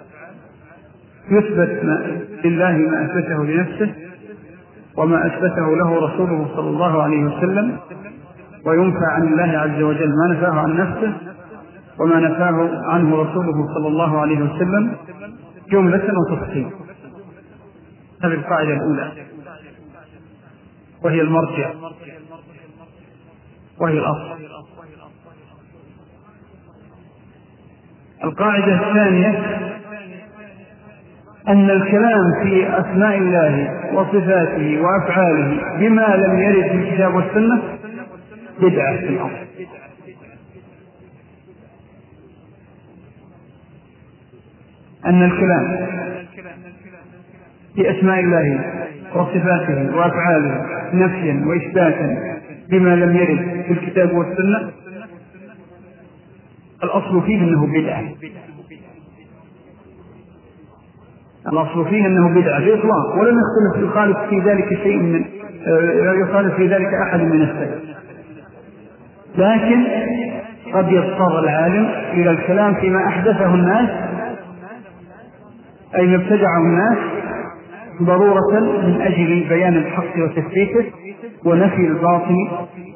يثبت لله ما أثبته لنفسه وما أثبته له رسوله صلى الله عليه وسلم، وينفى عن الله عز وجل ما نفاه عن نفسه وما نفاه عنه رسوله صلى الله عليه وسلم جملة وتفصيل. هذه القاعدة الأولى وهي المرجع وهي الأصل. القاعدة الثانية أن الكلام في أسماء الله وصفاته وأفعاله بما لم يرد في الكتاب والسنة بدعة في الأصل. أن الكلام في أسماء الله وصفاته وأفعاله نفيا وإثباتا بما لم يرد في الكتاب والسنة الأصل فيه أنه بدعة. الأصل فيه أنه بدعة بإطلاق، ولم يختلف يخالف في ذلك شيء من يخالف في ذلك أحد من السلف، لكن قد يضطر العالم إلى الكلام فيما أحدثه الناس أي ما ابتدعه الناس ضرورة من أجل بيان الحق وتثبيته ونفي الباطل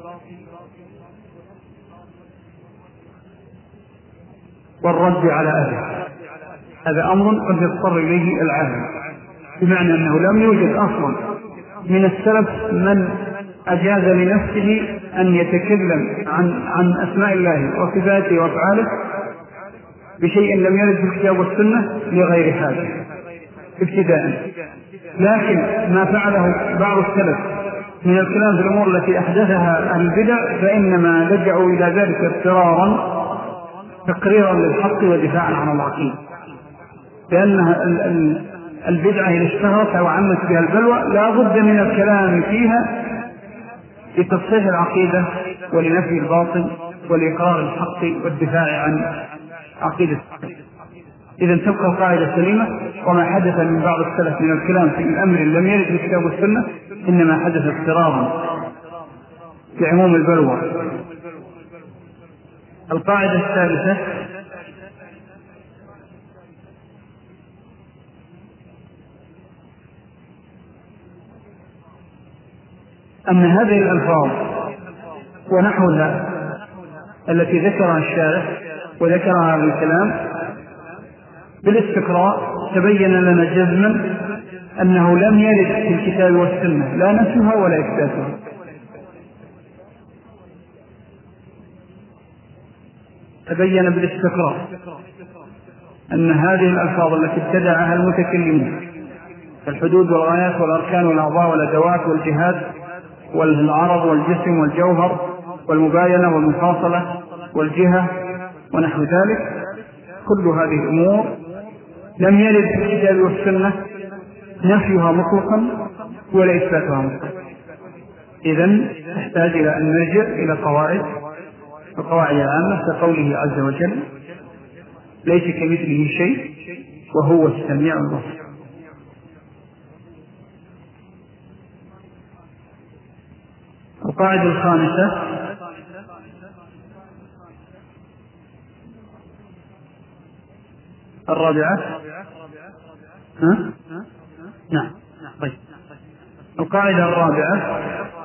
والرد على أهله. هذا أمر قد يضطر إليه العالم، بمعنى أنه لم يوجد أصلا من السلف من أجاز لنفسه أن يتكلم عن, عن أسماء الله وصفاته وأفعاله بشيء لم يرد في الكتاب والسنة لغير حاجة ابتداء. لكن ما فعله بعض السلف من الكلام في الأمور التي أحدثها البدع فإنما لجأوا إلى ذلك اضطرارا تقريرا للحق ودفاعا عن العقيدة، لأن البدعة إذا اشتهرت أو عمت بها البلوى لا بد من الكلام فيها لتصحيح العقيدة ولنفي الباطل ولإقرار الحق والدفاع عن عقيدة. إذا تبقى القاعدة سليمة، وما حدث من بعض السلف من الكلام في الأمر لم يرد في الكتاب والسنة إنما حدث اضطرارا لعموم البلوى. القاعدة الثالثة أن هذه الألفاظ ونحوها التي ذكرها الشارع وذكرها في الكلام بالاستقراء تبين لنا جزما أنه لم يرد في الكتاب والسنة لا نفيها ولا إثباتها. تبين بالاستقراء أن هذه الألفاظ التي ابتدعها المتكلمون الحدود والغايات والأركان والأعضاء والأدوات والجهات والعرض والجسم والجوهر والمباينة والمفاصلة والجهة ونحو ذلك، كل هذه الأمور لم يرد في الكتاب والسنة نفيها مطلقا ولا إثباتها مطلقا. إذن تحتاج إلى أن نرجع إلى قواعد القواعد العامة كقوله عز وجل ليس كمثله شيء وهو السميع البصير. القاعدة الخامسة الرابعة ها؟ نعم طيب. القاعدة الرابعة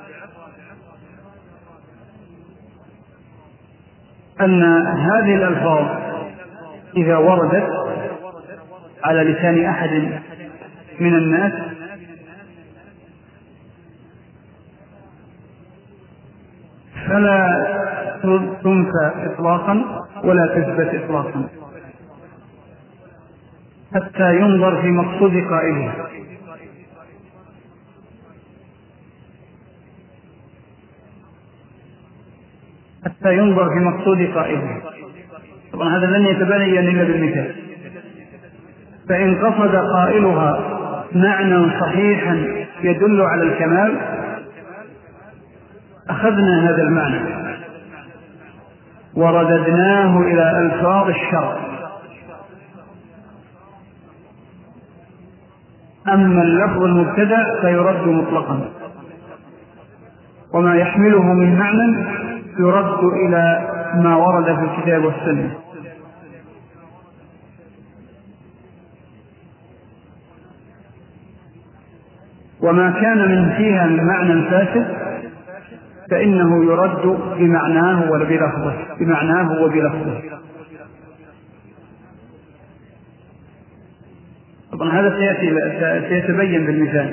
أن هذه الألفاظ إذا وردت على لسان أحد من الناس فلا تنفى إطلاقا ولا تثبت إطلاقا، حتى ينظر في مقصود قائله، حتى ينظر في مقصود قائله. طبعا هذا لن يتبين إلا بالمثال. فإن قصد قائلها معنى صحيحا يدل على الكمال أخذنا هذا المعنى ورددناه إلى ألفاظ الشرع. أما اللفظ المبتدأ فيرد مطلقا، وما يحمله من معنى يرد إلى ما ورد في الكتاب والسنة. وما كان من فيها من معنى فاسد فإنه يرد بمعناه وبلفظه بمعناه وبلفظه. طبعا هذا سيأتي سيتبين بالمثال،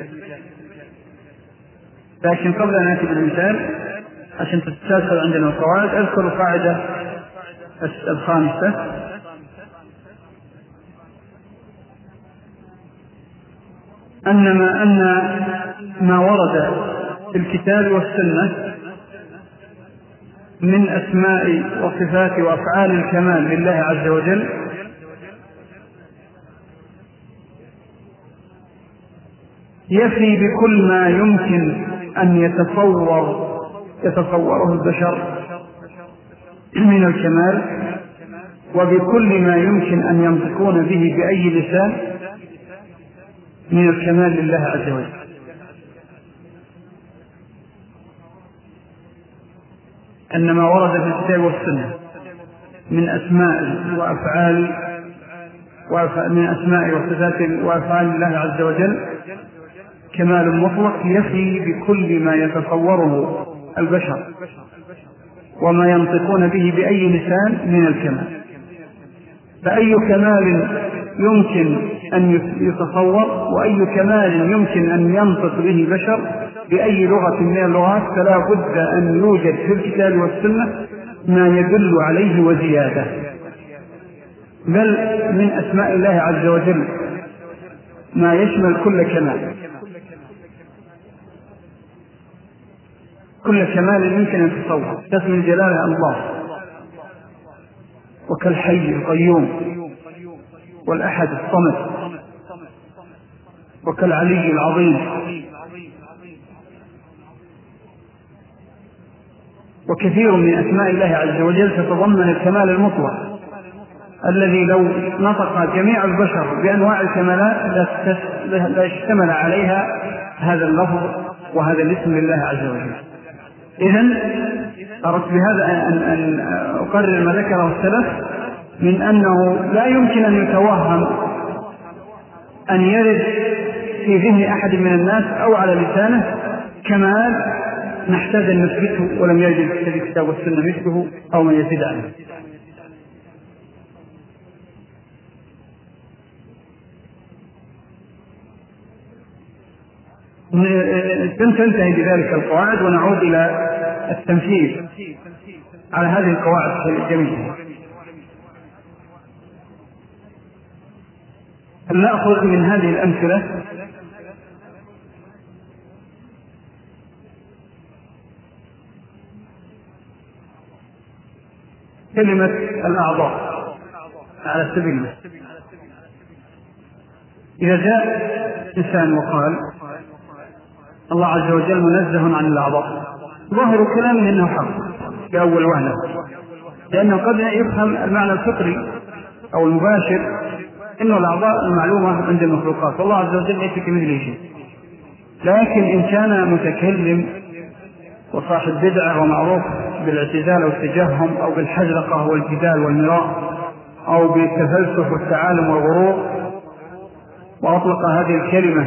لكن قبل أن نأتي بالمثال عشان تتسلسل عندنا القواعد أذكر القاعدة الخامسة: أن ما أن ما ورد في الكتاب والسنة من أسماء وصفات وأفعال الكمال لله عز وجل يفي بكل ما يمكن أن يتصور يتصوره البشر من الكمال، وبكل ما يمكن أن ينطقون به بأي لسان من الكمال لله عز وجل. أن ما ورد في الكتاب والسنة من أسماء وأفعال من أسماء وصفات وأفعال الله عز وجل كمال مطلق يفي بكل ما يتصوره البشر وما ينطقون به بأي لسان من الكمال. فأي كمال يمكن أن يتصور وأي كمال يمكن أن ينطق به البشر بأي لغة من اللغات فلا بد أن يوجد في الكتاب والسنة ما يدل عليه وزيادة. بل من أسماء الله عز وجل ما يشمل كل كمال، كل كمال يمكن أن يتصور. تسمى الجلالة الله، وكالحي القيوم، والأحد الصمد، وكالعلي العظيم، وكثير من أسماء الله عز وجل تتضمن الكمال المطلق الذي لو نطق جميع البشر بأنواع الكمالات لا اشتمل عليها هذا اللفظ وهذا الاسم لله عز وجل. إذن أردت بهذا أن أقرر ما ذكره السلف من أنه لا يمكن أن يتوهم أن يرد في ذهن أحد من الناس أو على لسانه كمال نحتاج أن نثبته ولم يجد في الكتاب والسنة مثله أو ما يزيد عنه. تنتهي بذلك القواعد ونعود إلى التمثيل على هذه القواعد الجميلة. نأخذ من هذه الأمثلة كلمة الأعضاء على سبيل المثال. إذا جاء إنسان وقال الله عز وجل منزه عن الأعضاء، ظاهر كلامه أنه حق بأول وهلة، لأنه قد يفهم المعنى الفطري أو المباشر إنه الأعضاء المعلومة عند المخلوقات والله عز وجل ليس كمثله شيء. لكن إن كان متكلم وصاحب بدعة ومعروف بالاعتزال أو التجهم أو بالحزلقة والجدال والمراء أو بالتفلسف والتعالم والغرور وأطلق هذه الكلمة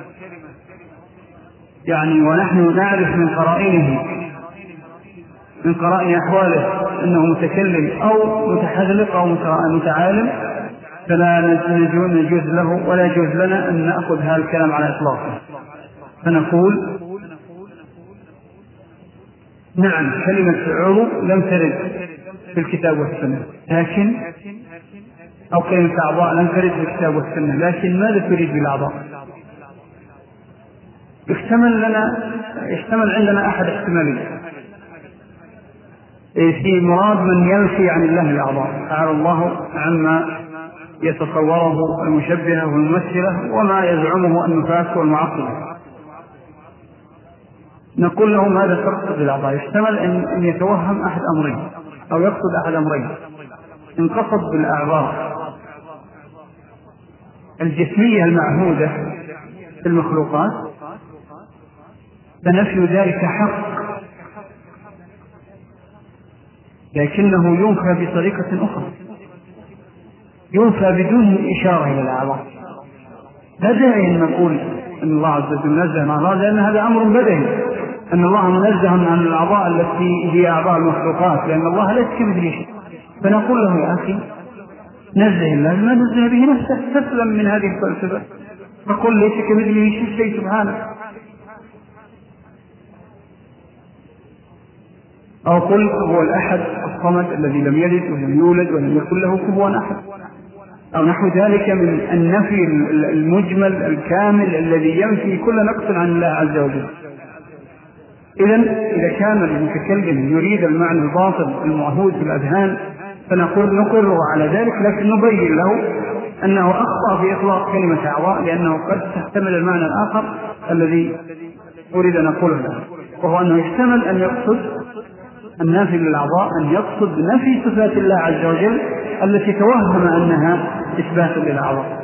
يعني ونحن نعرف من قرائنه من قرائن أحواله أنه متكلم أو متحزلق أو متعالم فلا نجوز له ولا يجوز لنا أن نأخذ هذا الكلام على إطلاقه. فنقول نعم كلمة عضو لم ترد في الكتاب والسنة، لكن أو كلمة أعضاء لم ترد في الكتاب والسنة، لكن ماذا تريد بالأعضاء؟ يحتمل لنا يحتمل عندنا أحد احتمالين في مراد من ينفي عن الله الأعضاء، تعالى الله عما يتصوره المشبهة والممثلة وما يزعمه النفاس والمعطلة. نقول له ماذا تقصد بالأعضاء؟ يحتمل أن يتوهم أحد أمرين أو يقصد أحد أمرين. إن قصد بالأعضاء الجسمية المعهودة في المخلوقات فنفي ذلك حق، لكنه ينفى بطريقة أخرى، ينفى بدون إشارة إلى الأعضاء. لا داعي أن نقول أن الله عز وجل منزه عن الأعضاء، لأن هذا أمر بديهي أن الله منزه عن الأعضاء التي هي أعضاء المخلوقات، لأن الله ليس كمثله شيء. فنقول له يا أخي نزه الله ما نزه به نفسه، تسلم من هذه الفلسفة، فقل ليس كمثله شيء سبحانه. أو قل هو الأحد الصمد الذي لم يلد ولم يولد ولم يكن له كفوا أحد، أو نحو ذلك من النفي المجمل الكامل الذي ينفي كل نقص عن الله عز وجل. إذن إذا كان المتكلم يريد المعنى الباطل المعهود في الأذهان فنقول نقر على ذلك، لكن نبين له أنه أخطأ في إطلاق كلمة أعضاء، لأنه قد تحتمل المعنى الآخر الذي أريد أن نقوله له، وهو أنه يحتمل أن يقصد النافي للأعضاء أن يقصد نفي صفات الله عز وجل التي توهم أنها إثبات للأعضاء.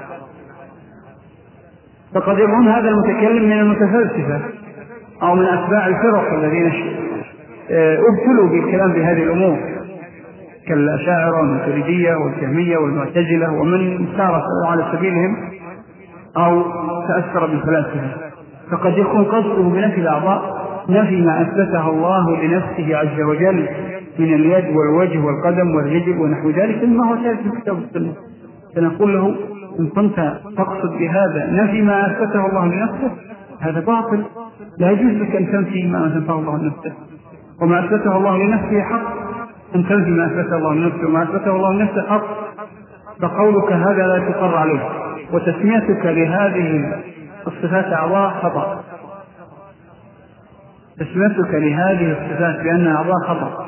فقد يكون هذا المتكلم من المتفلسفة أو من أتباع الفرق الذين ابتلوا بالكلام بهذه الأمور كالأشاعرة والماتريدية والجهمية والمعتزلة ومن سار على سبيلهم أو تأثر بالفلاسفة. فقد يكون قصده بنفي الأعضاء نفي ما أثبته الله لنفسه عز وجل من اليد والوجه والقدم والرجل ونحو ذلك مما هو ثابت في الكتاب والسنة. فنقول له إن كنت تقصد بهذا نفي ما أثبته الله لنفسه هذا باطل، لا يجوز لك أن تنفي ما أثبته الله لنفسه، وما أثبته الله لنفسه حق، أن تنفي ما أثبته الله لنفسه وما أثبته الله لنفسه حق. فقولك هذا لا تقر عليه، وتسميتك لهذه الصفات أعضاء خطأ، تسميتك لهذه الصفات بأنها أعضاء خطأ.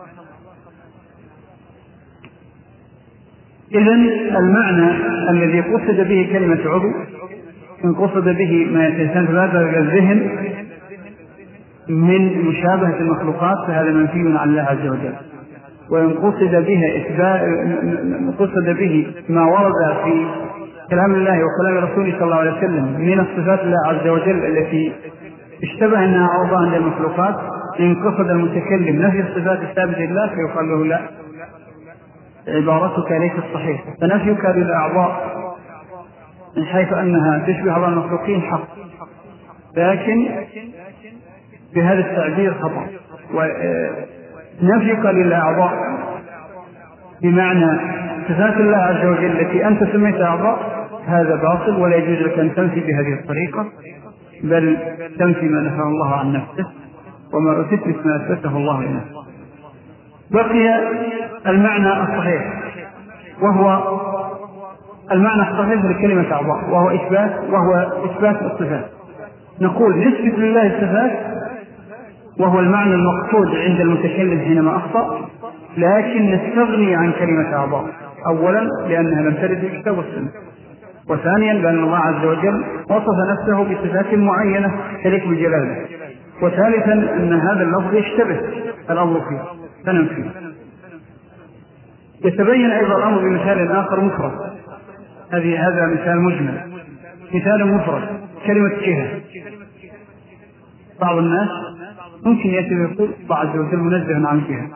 إذن المعنى الذي قصد به كلمة عضو إن قصد به ما يتسبب الذهن من مشابهة المخلوقات فهذا منفي عن الله عز وجل. وإن قصد به إثبات قصد به ما ورد في كلام الله وكلام رسوله صلى الله عليه وسلم من الصفات الله عز وجل التي اشتبه أنها أعضاء عند المخلوقات، إن قصد المتكلم نفي الصفات الثابتة لله فيقال له لا، عبارتك ليست صحيحة، فنفيك للأعضاء من حيث أنها تشبه أعضاء المخلوقين حق، لكن بهذا التعبير خطأ. ونفيك للأعضاء بمعنى صفات الله عز وجل التي أنت سميت أعضاء هذا باطل، ولا يجوز لك أن تنفي بهذه الطريقة، بل تنفي ما نفى الله عن نفسه وما أثبت ما أثبته الله لنفسه. بقي المعنى الصحيح وهو المعنى الصحيح لكلمة أعضاء، وهو إثبات وهو إثبات الصفات. نقول نثبت لله الصفات وهو المعنى المقصود عند المتكلم حينما أخطأ، لكن نستغني عن كلمة أعضاء، أولا لأنها لم ترد في الكتاب والسنة، وثانيا لأن الله عز وجل وصف نفسه بصفات معينة تليق بجلاله، وثالثا أن هذا اللفظ يشتبه الأمر فيه فننفيه. يتبين أيضا الأمر بمثال آخر مفرد، هذه هذا مثال مجمل. مثال مفرد كلمة جهة، بعض الناس ممكن يأتي ويقول الله عز وجل منزه عن الجهة،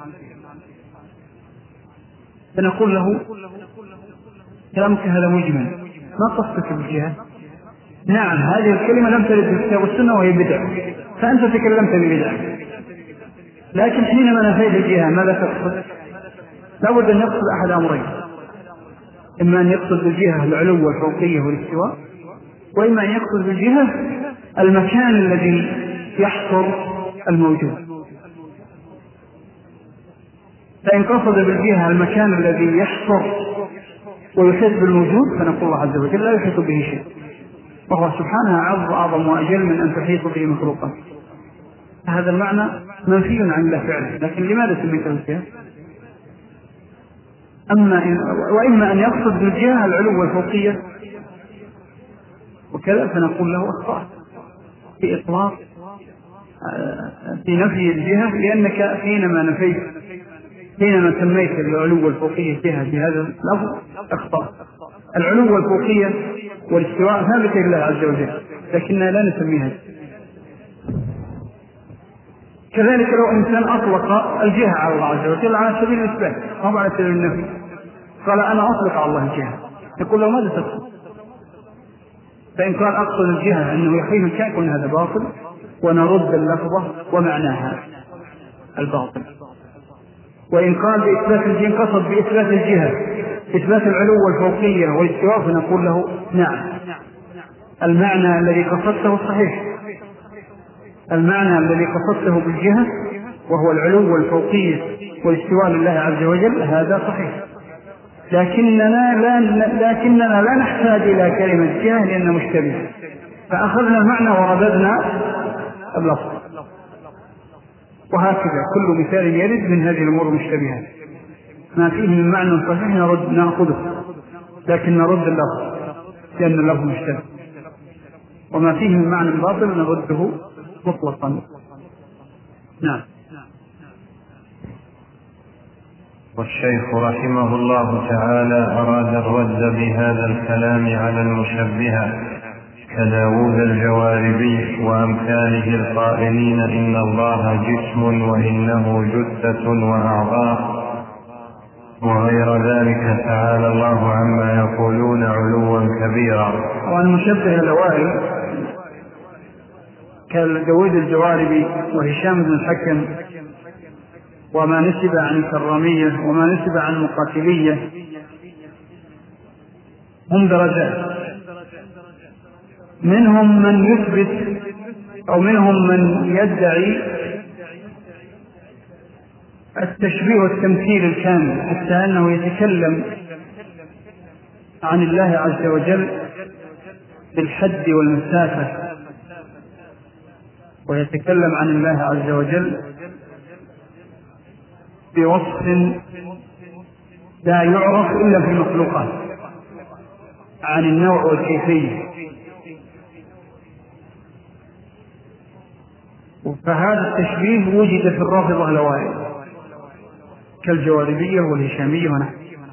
فنقول له كلامك هذا مجمل، ما قصدك بالجهة؟ نعم هذه الكلمة لم ترد في الكتاب والسنة وهي بدعة، فأنت تكلمت ببدعة، لكن حينما نفيت الجهة ماذا تقصد؟ لابد أن يقصد أحد أمرين، إما أن يقصد بالجهة العلو والفوقية والاستواء، وإما أن يقصد بالجهة المكان الذي يحصر الموجود. فإن قصد بالجهة المكان الذي يحصر ويحيط بالموجود، فنقول الله عز وجل لا يحيط به شيء، وهو سبحانه أعظم وأعظم وأجل من أن تحيط به مخلوقا. هذا المعنى منفي عن الله فعلا، لكن لماذا سميته الجهة؟ أما إن وإما أن يقصد بالجهة العلو والفوقية وكذا، فنقول له أخطأت في إطلاق في نفي الجهة، لأنك حينما نفيت حينما سميت العلو والفوقية جهة بهذا اللفظ أخطأت. العلو والفوقية والاستواء ثابت لله عز وجل، لكننا لا نسميها. كذلك لو إنسان أطلق الجهة على الله عز وجل على سبيل الإثبات أو على سبيل النفي، قال أنا أطلق على الله الجهة، يقول له ماذا تقصد؟ فإن قال أقصد الجهة أنه يحيي الكائن، يكون هذا باطل، ونرد اللفظة ومعناها الباطل. وإن قال بإثبات الجهة قصد بإثبات الجهة إثبات العلو والفوقية والاستواء، فنقول له نعم، المعنى الذي قصدته صحيح، المعنى الذي قصدته بالجهة وهو العلو والفوقية والاستواء لله عز وجل هذا صحيح، لكننا لا, لكننا لا نحتاج إلى كلمة جهة لأنها مشتبهة، فأخذنا المعنى ورددنا اللفظ. وهكذا كل مثال يرد من هذه الأمور المشتبهة، ما فيه من معنى صحيح نرد نأخذه، لكن نرد اللفظ لأن اللفظ مشتبه، وما فيه من معنى باطل نرده مطلقا. نعم. والشيخ رحمه الله تعالى أراد الرد بهذا الكلام على المشبهة كداود الجواربي وأمثاله القائلين إن الله جسم وإنه جثة وأعضاء وغير ذلك، تعالى الله عما يقولون علوا كبيرا. والمشبه الأوائل كداود الجواربي وهشام بن الحكم وما نسب عن الكرامية وما نسب عن المقاتلية هم درجات، منهم من يثبت أو منهم من يدعي التشبيه والتمثيل الكامل، حتى أنه يتكلم عن الله عز وجل بالحد والمسافة، ويتكلم عن الله عز وجل بوصف لا يعرف إلا في المخلوقات عن النوع والكيفية. فهذا التشبيه وجد في الرافضة الأوائل كالجواربية والهشامية ونحن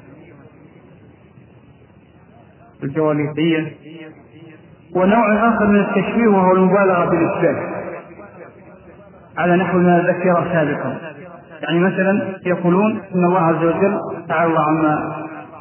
الجواليقية. ونوع آخر من التشبيه وهو المبالغة بالإثبات على نحو ما ذكر سابقا، يعني مثلا يقولون إن الله عز وجل تعالى عما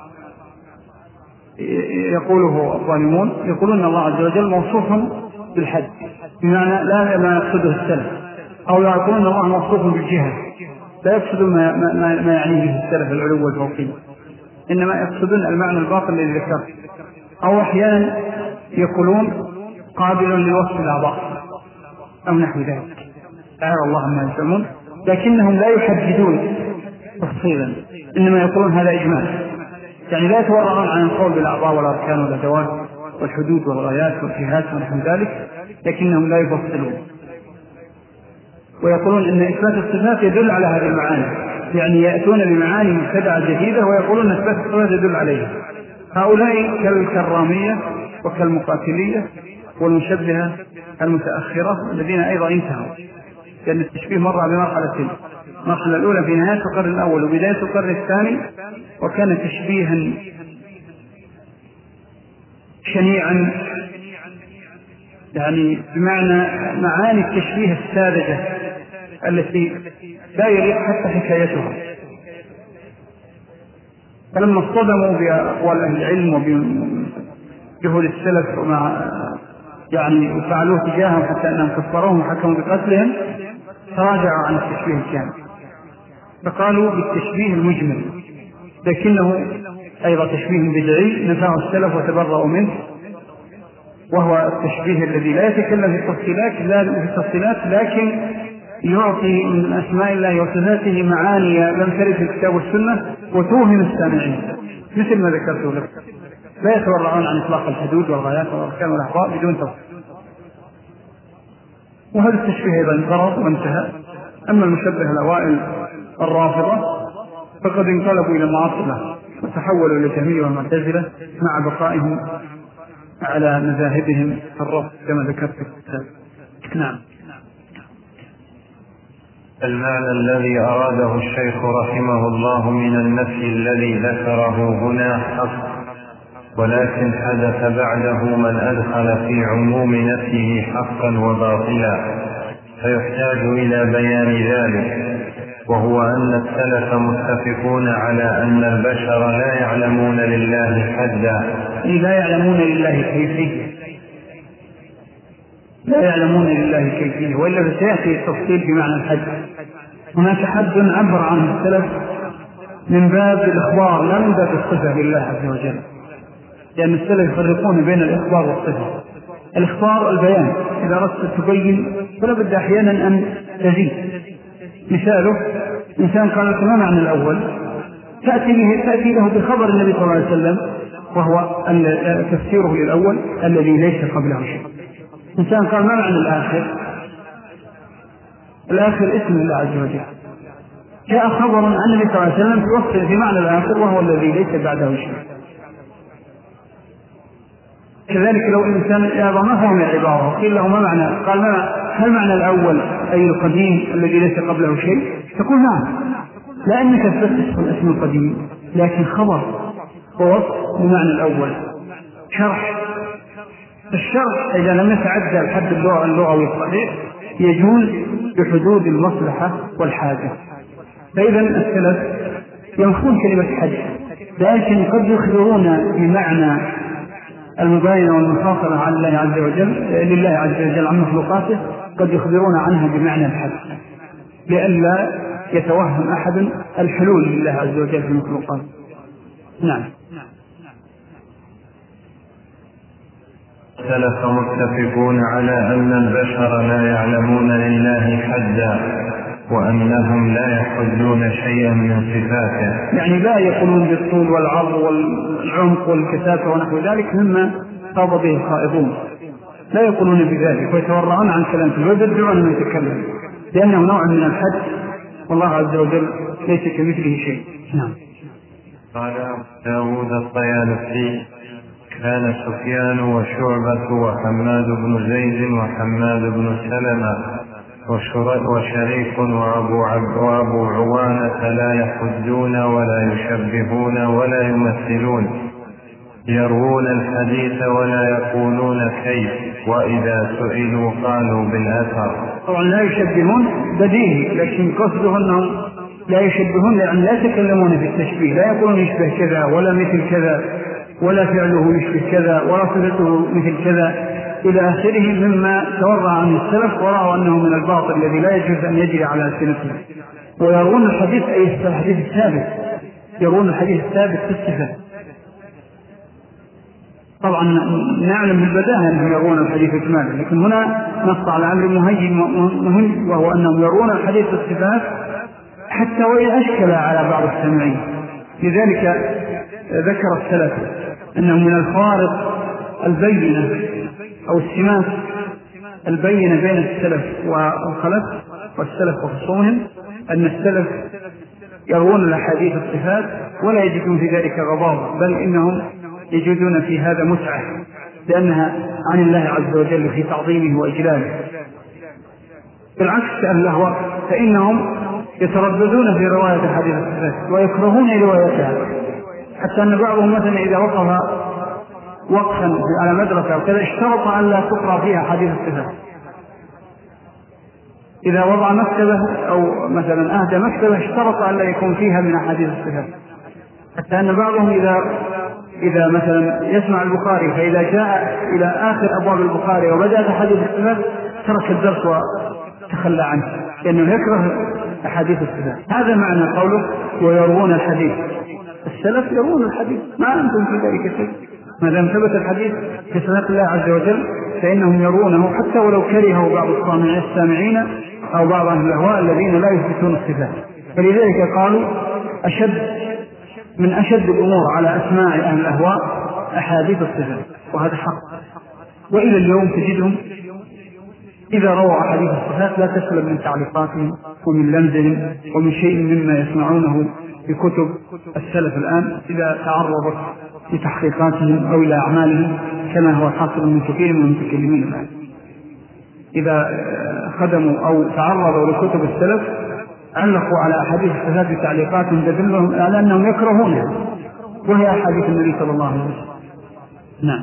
يقوله الظالمون، يقولون إن الله عز وجل موصوف بالحد، بمعنى لا ما يقصده السلف، أو يقولون إن الله موصوف بالجهة لا يقصدون ما, ما, ما يعنيه به السلف العلو والفوقية، إنما يقصدون المعنى الباطل الذي ذكرته. أو أحيانا يقولون قابل لوصف الأعضاء أو نحو ذلك، تعالى الله عما يزعمون، لكنهم لا يحددون تفصيلا، إنما يقولون هذا إجمال، يعني لا يتورعون عن القول بالأعضاء والأركان والأدوات والحدود والغايات والجهات ونحو ذلك، لكنهم لا يفصلون. ويقولون إن إثبات الصفات يدل على هذه المعاني، يعني يأتون بمعاني مبتدعة جديدة ويقولون إن إثبات الصفات يدل عليها. هؤلاء كالكرامية وكالمقاتلية والمشبهة المتأخرة الذين أيضا انتهوا، لأن التشبيه مر بمرحلتين، المرحلة الأولى في نهاية القرن الأول وبداية القرن الثاني، وكان تشبيها شنيعا، يعني بمعنى معاني التشبيه الساذجة التي لا يليق حتى حكايتها. فلما اصطدموا بأقوال أهل العلم وبجهود السلف ومع يعني فعلوه تجاههم حتى أنهم كفروهم وحكموا بقتلهم، تراجعوا عن التشبيه الكامل، فقالوا بالتشبيه المجمل، لكنه أيضا تشبيه بدعي نفاه السلف وتبرأوا منه، وهو التشبيه الذي لا يتكلم في التفصيلات لا في التفصيلات لكن يعطي من أسماء الله وصفاته معاني لم ترد في الكتاب والسنة وتوهم السامعين، مثل ما ذكرته لك، لا يتورعون عن إطلاق الحدود والغايات والأركان والأحقاء بدون توصيف. وهذا التشبيه أيضا انقرض وانتهى. أما المشبه الأوائل الرافضة فقد انقلبوا إلى المعطلة وتحولوا إلى الجهمية والمعتزلة مع بقائهم على مذاهبهم الرفض كما ذكرت في الكتاب. نعم. المعنى الذي أراده الشيخ رحمه الله من النفي الذي ذكره هنا حق، ولكن حدث بعده من أدخل في عموم نفيه حقا وباطلا، فيحتاج إلى بيان ذلك، وهو أن السلف متفقون على أن البشر لا يعلمون لله حدا، لا يعلمون لله كيفية، لا يعلمون لله كيفية، وإلا سيأتي التفصيل بمعنى الحد. هناك حد عبر عنه السلف من باب الإخبار لا من باب الصفة لله عز وجل، لأن السلف يفرقون بين الإخبار والصفة. الإخبار البيان، إذا أردت تبين فلا بد أحيانا أن تزيد. مثاله إنسان قال لك ما معنى الأول، تأتي به تأتي له بخبر النبي صلى الله عليه وسلم وهو تفسيره للأول الذي ليس قبله شيء. إنسان قال ما معنى الآخر، الآخر اسم الله عز وجل، جاء خبر عن النبي صلى الله عليه وسلم توصل في معنى الآخر وهو الذي ليس بعده شيء. كذلك لو الإنسان إذا ما فهم العبارة قيل له ما معنى، قال ما هل معنى الأول أي القديم الذي ليس قبله شيء، تقول نعم، لا أنك تفسر الاسم القديم، لكن خبر ووصف بمعنى الأول. شرح، الشرح إذا لم يتعدى الحد اللغوي الصحيح يجوز بحدود المصلحة والحاجة. فإذا السلف ينفون كلمة حد، لكن قد يخبرون بمعنى المباينة والمفاصلة عن الله عز وجل لله عز وجل عن مخلوقاته، قد يخبرون عنها بمعنى الحد لئلا يتوهم أحد الحلول لله عز وجل في المخلوقات. نعم. السلف متفقون على أن البشر لا يعلمون لله حدا، وأنهم لا يحدون شيئا من صفاته، يعني لا يقولون بالطول والعرض والعمق والكثافة ونحو ذلك مما خاض به الخائضون، لا يقولون بذلك ويتورعون عن كلامه ويبدعون من يتكلم، لأنه نوع من الحد، والله عز وجل ليس كمثله شيء. نعم. قال داود الطيالسي: كان سفيان وشعبة وحماد بن زيد وحماد بن سلمة وشريك وأبو, وأبو عوانة لا يحدون ولا يشبهون ولا يمثلون، يروون الحديث ولا يقولون كيف، وإذا سئلوا قالوا بالأثر. طبعا لا يشبهون بديهي، لكن قصده أنهم لا يشبهون لأن لا يتكلمون في التشبيه، لا يقولون يشبه كذا ولا مثل كذا ولا فعله يشبه كذا ولا صفته مثل كذا إلى آخره مما تورع عن السلف ورأوا أنه من الباطل الذي لا يجوز أن يجري على ألسنتهم. ويرون الحديث أي الحديث الثابت، يرون الحديث الثابت في الصفة. طبعا نعلم بالبداهة أنهم يرون الحديث إكمالا، لكن هنا نص على أمر مهم وهو أنهم يرون الحديث الصفات حتى وإن أشكل على بعض السامعين. لذلك ذكر السلف أنه من الفارق البينة أو السمات البينة بين السلف والخلف والسلف وخصومهم أن السلف يرون الأحاديث الصفات ولا يجدون في ذلك غضاضة، بل إنهم يجدون في هذا متعة لأنها عن الله عز وجل في تعظيمه وإجلاله. بالعكس اللهو فإنهم يترددون في رواية حديث الصفات ويكرهون روايتها، حتى أن بعضهم مثلا إذا وقف وقفا على مدرسة أو كذا اشترط أن لا تقرأ فيها حديث الصفات. إذا وضع مكتبة أو مثلا أهدى مكتبة اشترط أن لا يكون فيها من أحاديث الصفات، حتى أن بعضهم إذا إذا مثلا يسمع البخاري فإذا جاء إلى آخر أبواب البخاري وبدأت حديث الصفات ترك الدرس وتخلى عنه لأنه يكره أحاديث الصفات. هذا معنى قوله ويروون الحديث. السلف يرون الحديث، ما أنتم في ذلك شيء، ما دام ثبت الحديث في صفات الله عز وجل فإنهم يرونه حتى ولو كرهه بعض السامعين أو بعض أهل الأهواء الذين لا يثبتون الصفات. فلذلك قالوا أشد من أشد الأمور على أسماع أهل الأهواء أحاديث الصفات، وهذا حق. وإلى اليوم تجدهم إذا رووا أحاديث الصفات لا تسلم من تعليقاتهم ومن لمزهم ومن شيء مما يسمعونه في كتب السلف الآن إذا تعرضت لتحقيقاتهم أو إلى أعمالهم، كما هو حاصل من كثير من المتكلمين الآن إذا خدموا أو تعرضوا لكتب السلف علقوا على أحاديث الصفات بتعليقاتهم تدلهم على أنهم يكرهونها، وهي أحاديث النبي صلى الله عليه وسلم. نعم.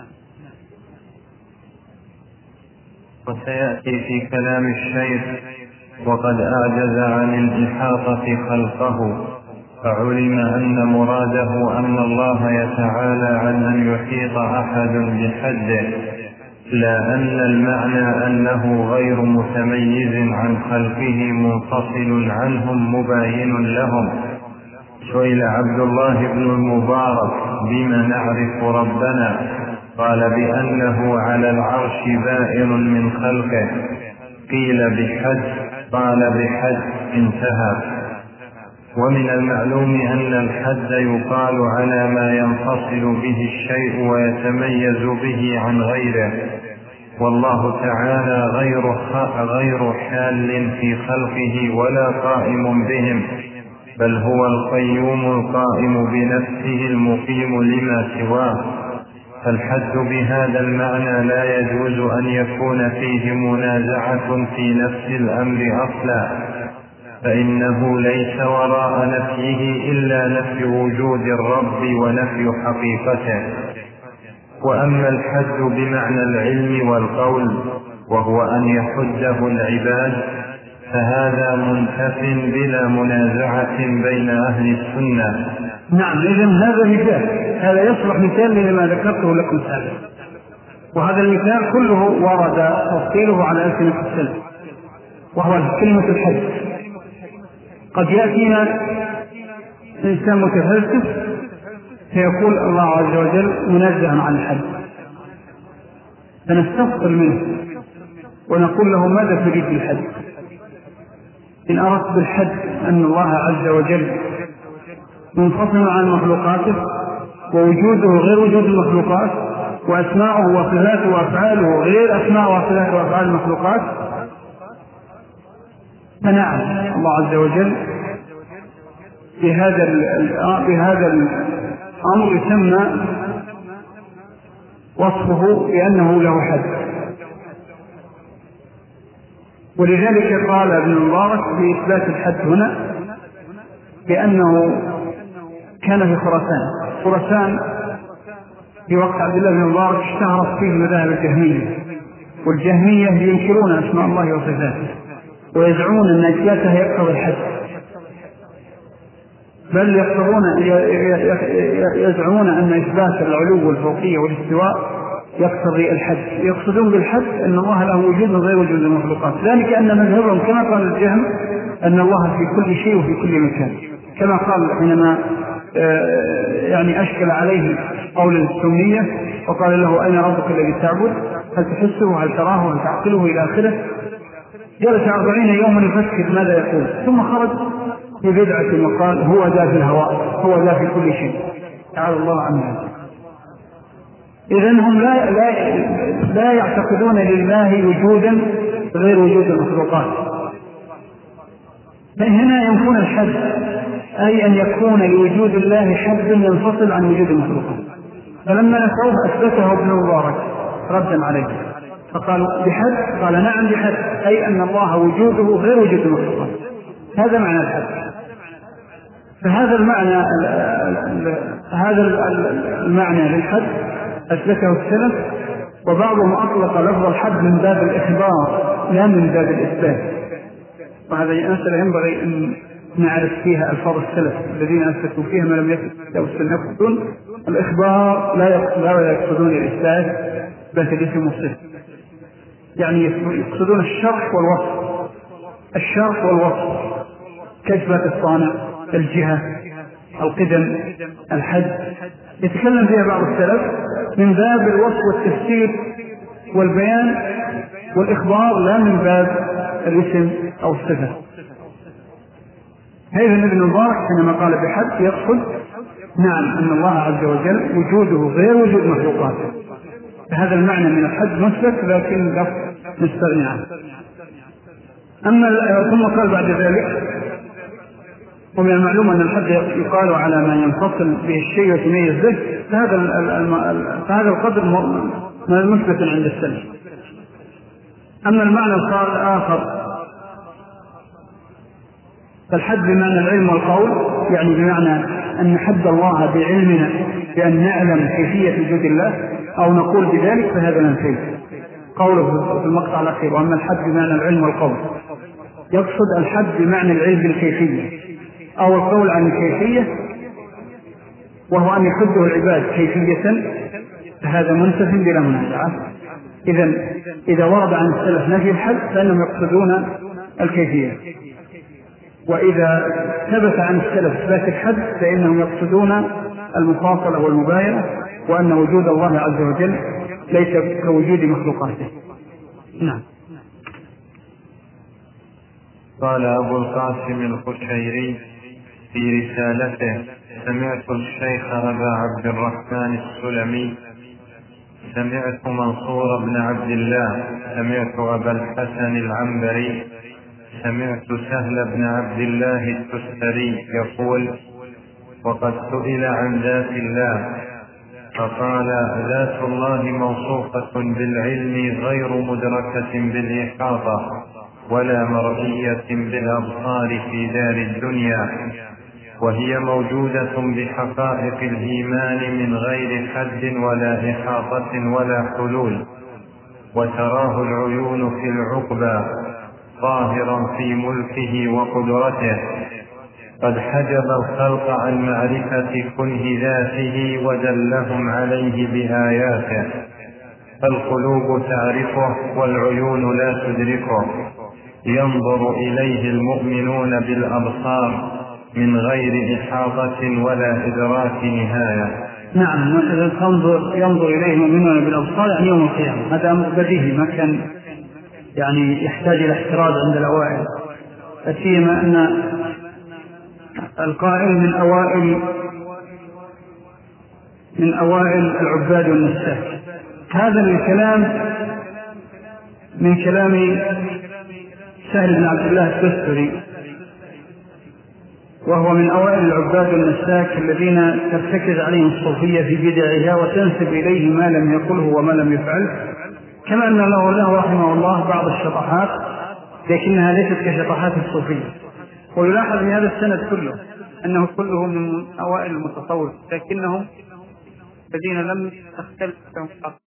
وسيأتي في كلام الشيخ وقد أعجز عن الإحاطة خلقه، فعلم أن مراده أن الله يتعالى عن أن يحيط أحد بحده، لا أن المعنى أنه غير متميز عن خلقه منفصل عنهم مباين لهم. سئل عبد الله بن المبارك بما نعرف ربنا؟ قال بأنه على العرش بائن من خلقه. قيل بحد؟ قال بحد، انتهى. ومن المعلوم أن الحد يقال على ما ينفصل به الشيء ويتميز به عن غيره، والله تعالى غير غير حال في خلقه ولا قائم بهم، بل هو القيوم القائم بنفسه المقيم لما سواه. فالحد بهذا المعنى لا يجوز أن يكون فيه منازعة في نفس الأمر أصلا، فإنه ليس وراء نفيه إلا نفي وجود الرب ونفي حقيقته. وأما الحد بمعنى العلم والقول وهو أن يحده العباد فهذا منتف بلا منازعة بين أهل السنة. نعم، إذن هذا مثال، هذا يصلح مثال لما ذكرته لكم سابقا، وهذا المثال كله ورد تفصيله على ألسنة السلف، وهو كلمة الحد. قد يأتينا إنسان متفلسف فيقول الله عز وجل منزه عن الحد، فنستفصل منه ونقول له ماذا تريد بالحد؟ إن أردت بالحد أن الله عز وجل منفصل عن مخلوقاته ووجوده غير وجود المخلوقات، وأسماعه وصفاته وأفعاله غير أسماء وصفاته وأفعال المخلوقات، فنعم الله عز وجل بهذا بهذا الأمر يسمى وصفه بأنه له حد. ولذلك قال ابن المبارك في إثبات الحد هنا بأنه كان في خراسان. خراسان في وقت عبد الله بن المبارك اشتهرت فيه مذاهب الجهمية، والجهمية ينكرون أسماء الله وصفاته ويزعمون أن إثباتها يقتضي الحد، بل يقتضون يزعمون أن إثبات العلو والفوقية والاستواء يقتضي الحد. يقصدون بالحد أن الله له وجود غير وجود المخلوقات، ذلك أن مذهبهم كما قال الجهم أن الله في كل شيء وفي كل مكان، كما قال حينما يعني أشكل عليه قول السنية وقال له أين ربك الذي تعبد؟ هل تحسه؟ هل تراه؟ هل تعقله؟ إلى آخره. جلس أربعين يوما يفكر ماذا يقول، ثم خرج ببدعة وقال هو ذا في الهواء، هو ذا في كل شيء، تعالى الله عنه. إذن هم لا, لا, لا يعتقدون لله وجودا غير وجود المخلوقات، فهنا ينفون الحد، أي أن يكون لوجود الله حد ينفصل عن وجود المخلوقات. فلما نفعوه أثبته ابن مبارك ردا عليه فقالوا بحد، قال نعم بحد، أي أن الله وجوده غير وجود المخلوقات، هذا معنى الحد. فهذا المعنى هذا المعنى للحد أثبته السلف، وبعضهم أطلق لفظ الحد من باب الإخبار لا من باب الإثبات، وهذه مسألة ينبغي أن نعرف فيها ألفاظ السلف الذين أثبتوا فيها ما لم يثبت يقصدون الإخبار لا يقصدون الإثبات بل الاسم والصفة، يعني يقصدون الشرح والوصف، الشرح والوصف كإثبات الصانع، الجهة، القدم، الحد، يتكلم فيها بعض السلف من باب الوصف والتفسير والبيان والإخبار، لا من باب الاسم أو الصفة. هذا ابن المبارك حينما قال بحد يقصد نعم أن الله عز وجل وجوده غير وجود مخلوقاته، فهذا المعنى من الحد مثبت لكن لفظ مستغني عنه. أما ثم قال بعد ذلك: ومن المعلوم أن الحد يقال على ما ينفصل به الشيء ويتميز به، فهذا فهذا القدر مثبت عند السلف. أما المعنى الآخر فالحد بمعنى العلم والقول، يعني بمعنى أن نحد الله بعلمنا بأن نعلم كيفية وجود الله أو نقول بذلك، فهذا منفي. قوله في المقطع الأخير: وأما الحد بمعنى العلم والقول، يقصد الحد بمعنى العلم بالكيفية أو القول عن الكيفية، وهو أن يحده العباد كيفية، فهذا منتف بلا منازعة. إذا إذا ورد عن السلف نفي الحد فإنهم يقصدون الكيفية، وإذا ثبت عن السلف إثبات الحد فإنهم يقصدون المفاصلة والمباينة، وأن وجود الله عز وجل ليس كوجود مخلوقاته. نعم. قال أبو القاسم القشيري في رسالته: سمعت الشيخ أبا عبد الرحمن السلمي، سمعت منصور بن عبد الله، سمعت أبا الحسن العنبري، سمعت سهل بن عبد الله التستري يقول: وقد سئل عن ذات الله فقال: ذات الله موصوفة بالعلم غير مدركة بالإحاطة ولا مرئية بالأبصار في دار الدنيا، وهي موجودة بحقائق الإيمان من غير حد ولا إحاطة ولا حلول، وتراه العيون في العقبى ظاهرا في ملكه وقدرته، قد حجب الخلق عن معرفة كنه ذاته ودلهم عليه بآياته، فالقلوب تعرفه والعيون لا تدركه، ينظر إليه المؤمنون بالأبصار من غير إحاطة ولا إدراك نهاية. نعم، إذا تنظر ينظر إليه المؤمنون بالأبصار يعني يوم القيامة، هذا أمر بديهي ما كان يعني يحتاج إلى احتراز عند الأوائل، سيما أن القائل من أوائل من أوائل العباد والنساك. هذا الكلام من كلام سهل بن عبد الله التستري، وهو من أوائل العباد والنساك الذين ترتكز عليهم الصوفية في بدعها وتنسب إليه ما لم يقله وما لم يفعله، كما أن له له رحمه الله بعض الشطحات لكنها ليست كشطحات الصوفية. ويلاحظ في هذا السند كله أنه كله من أوائل المتصوف، لكنهم الذين لم تختلف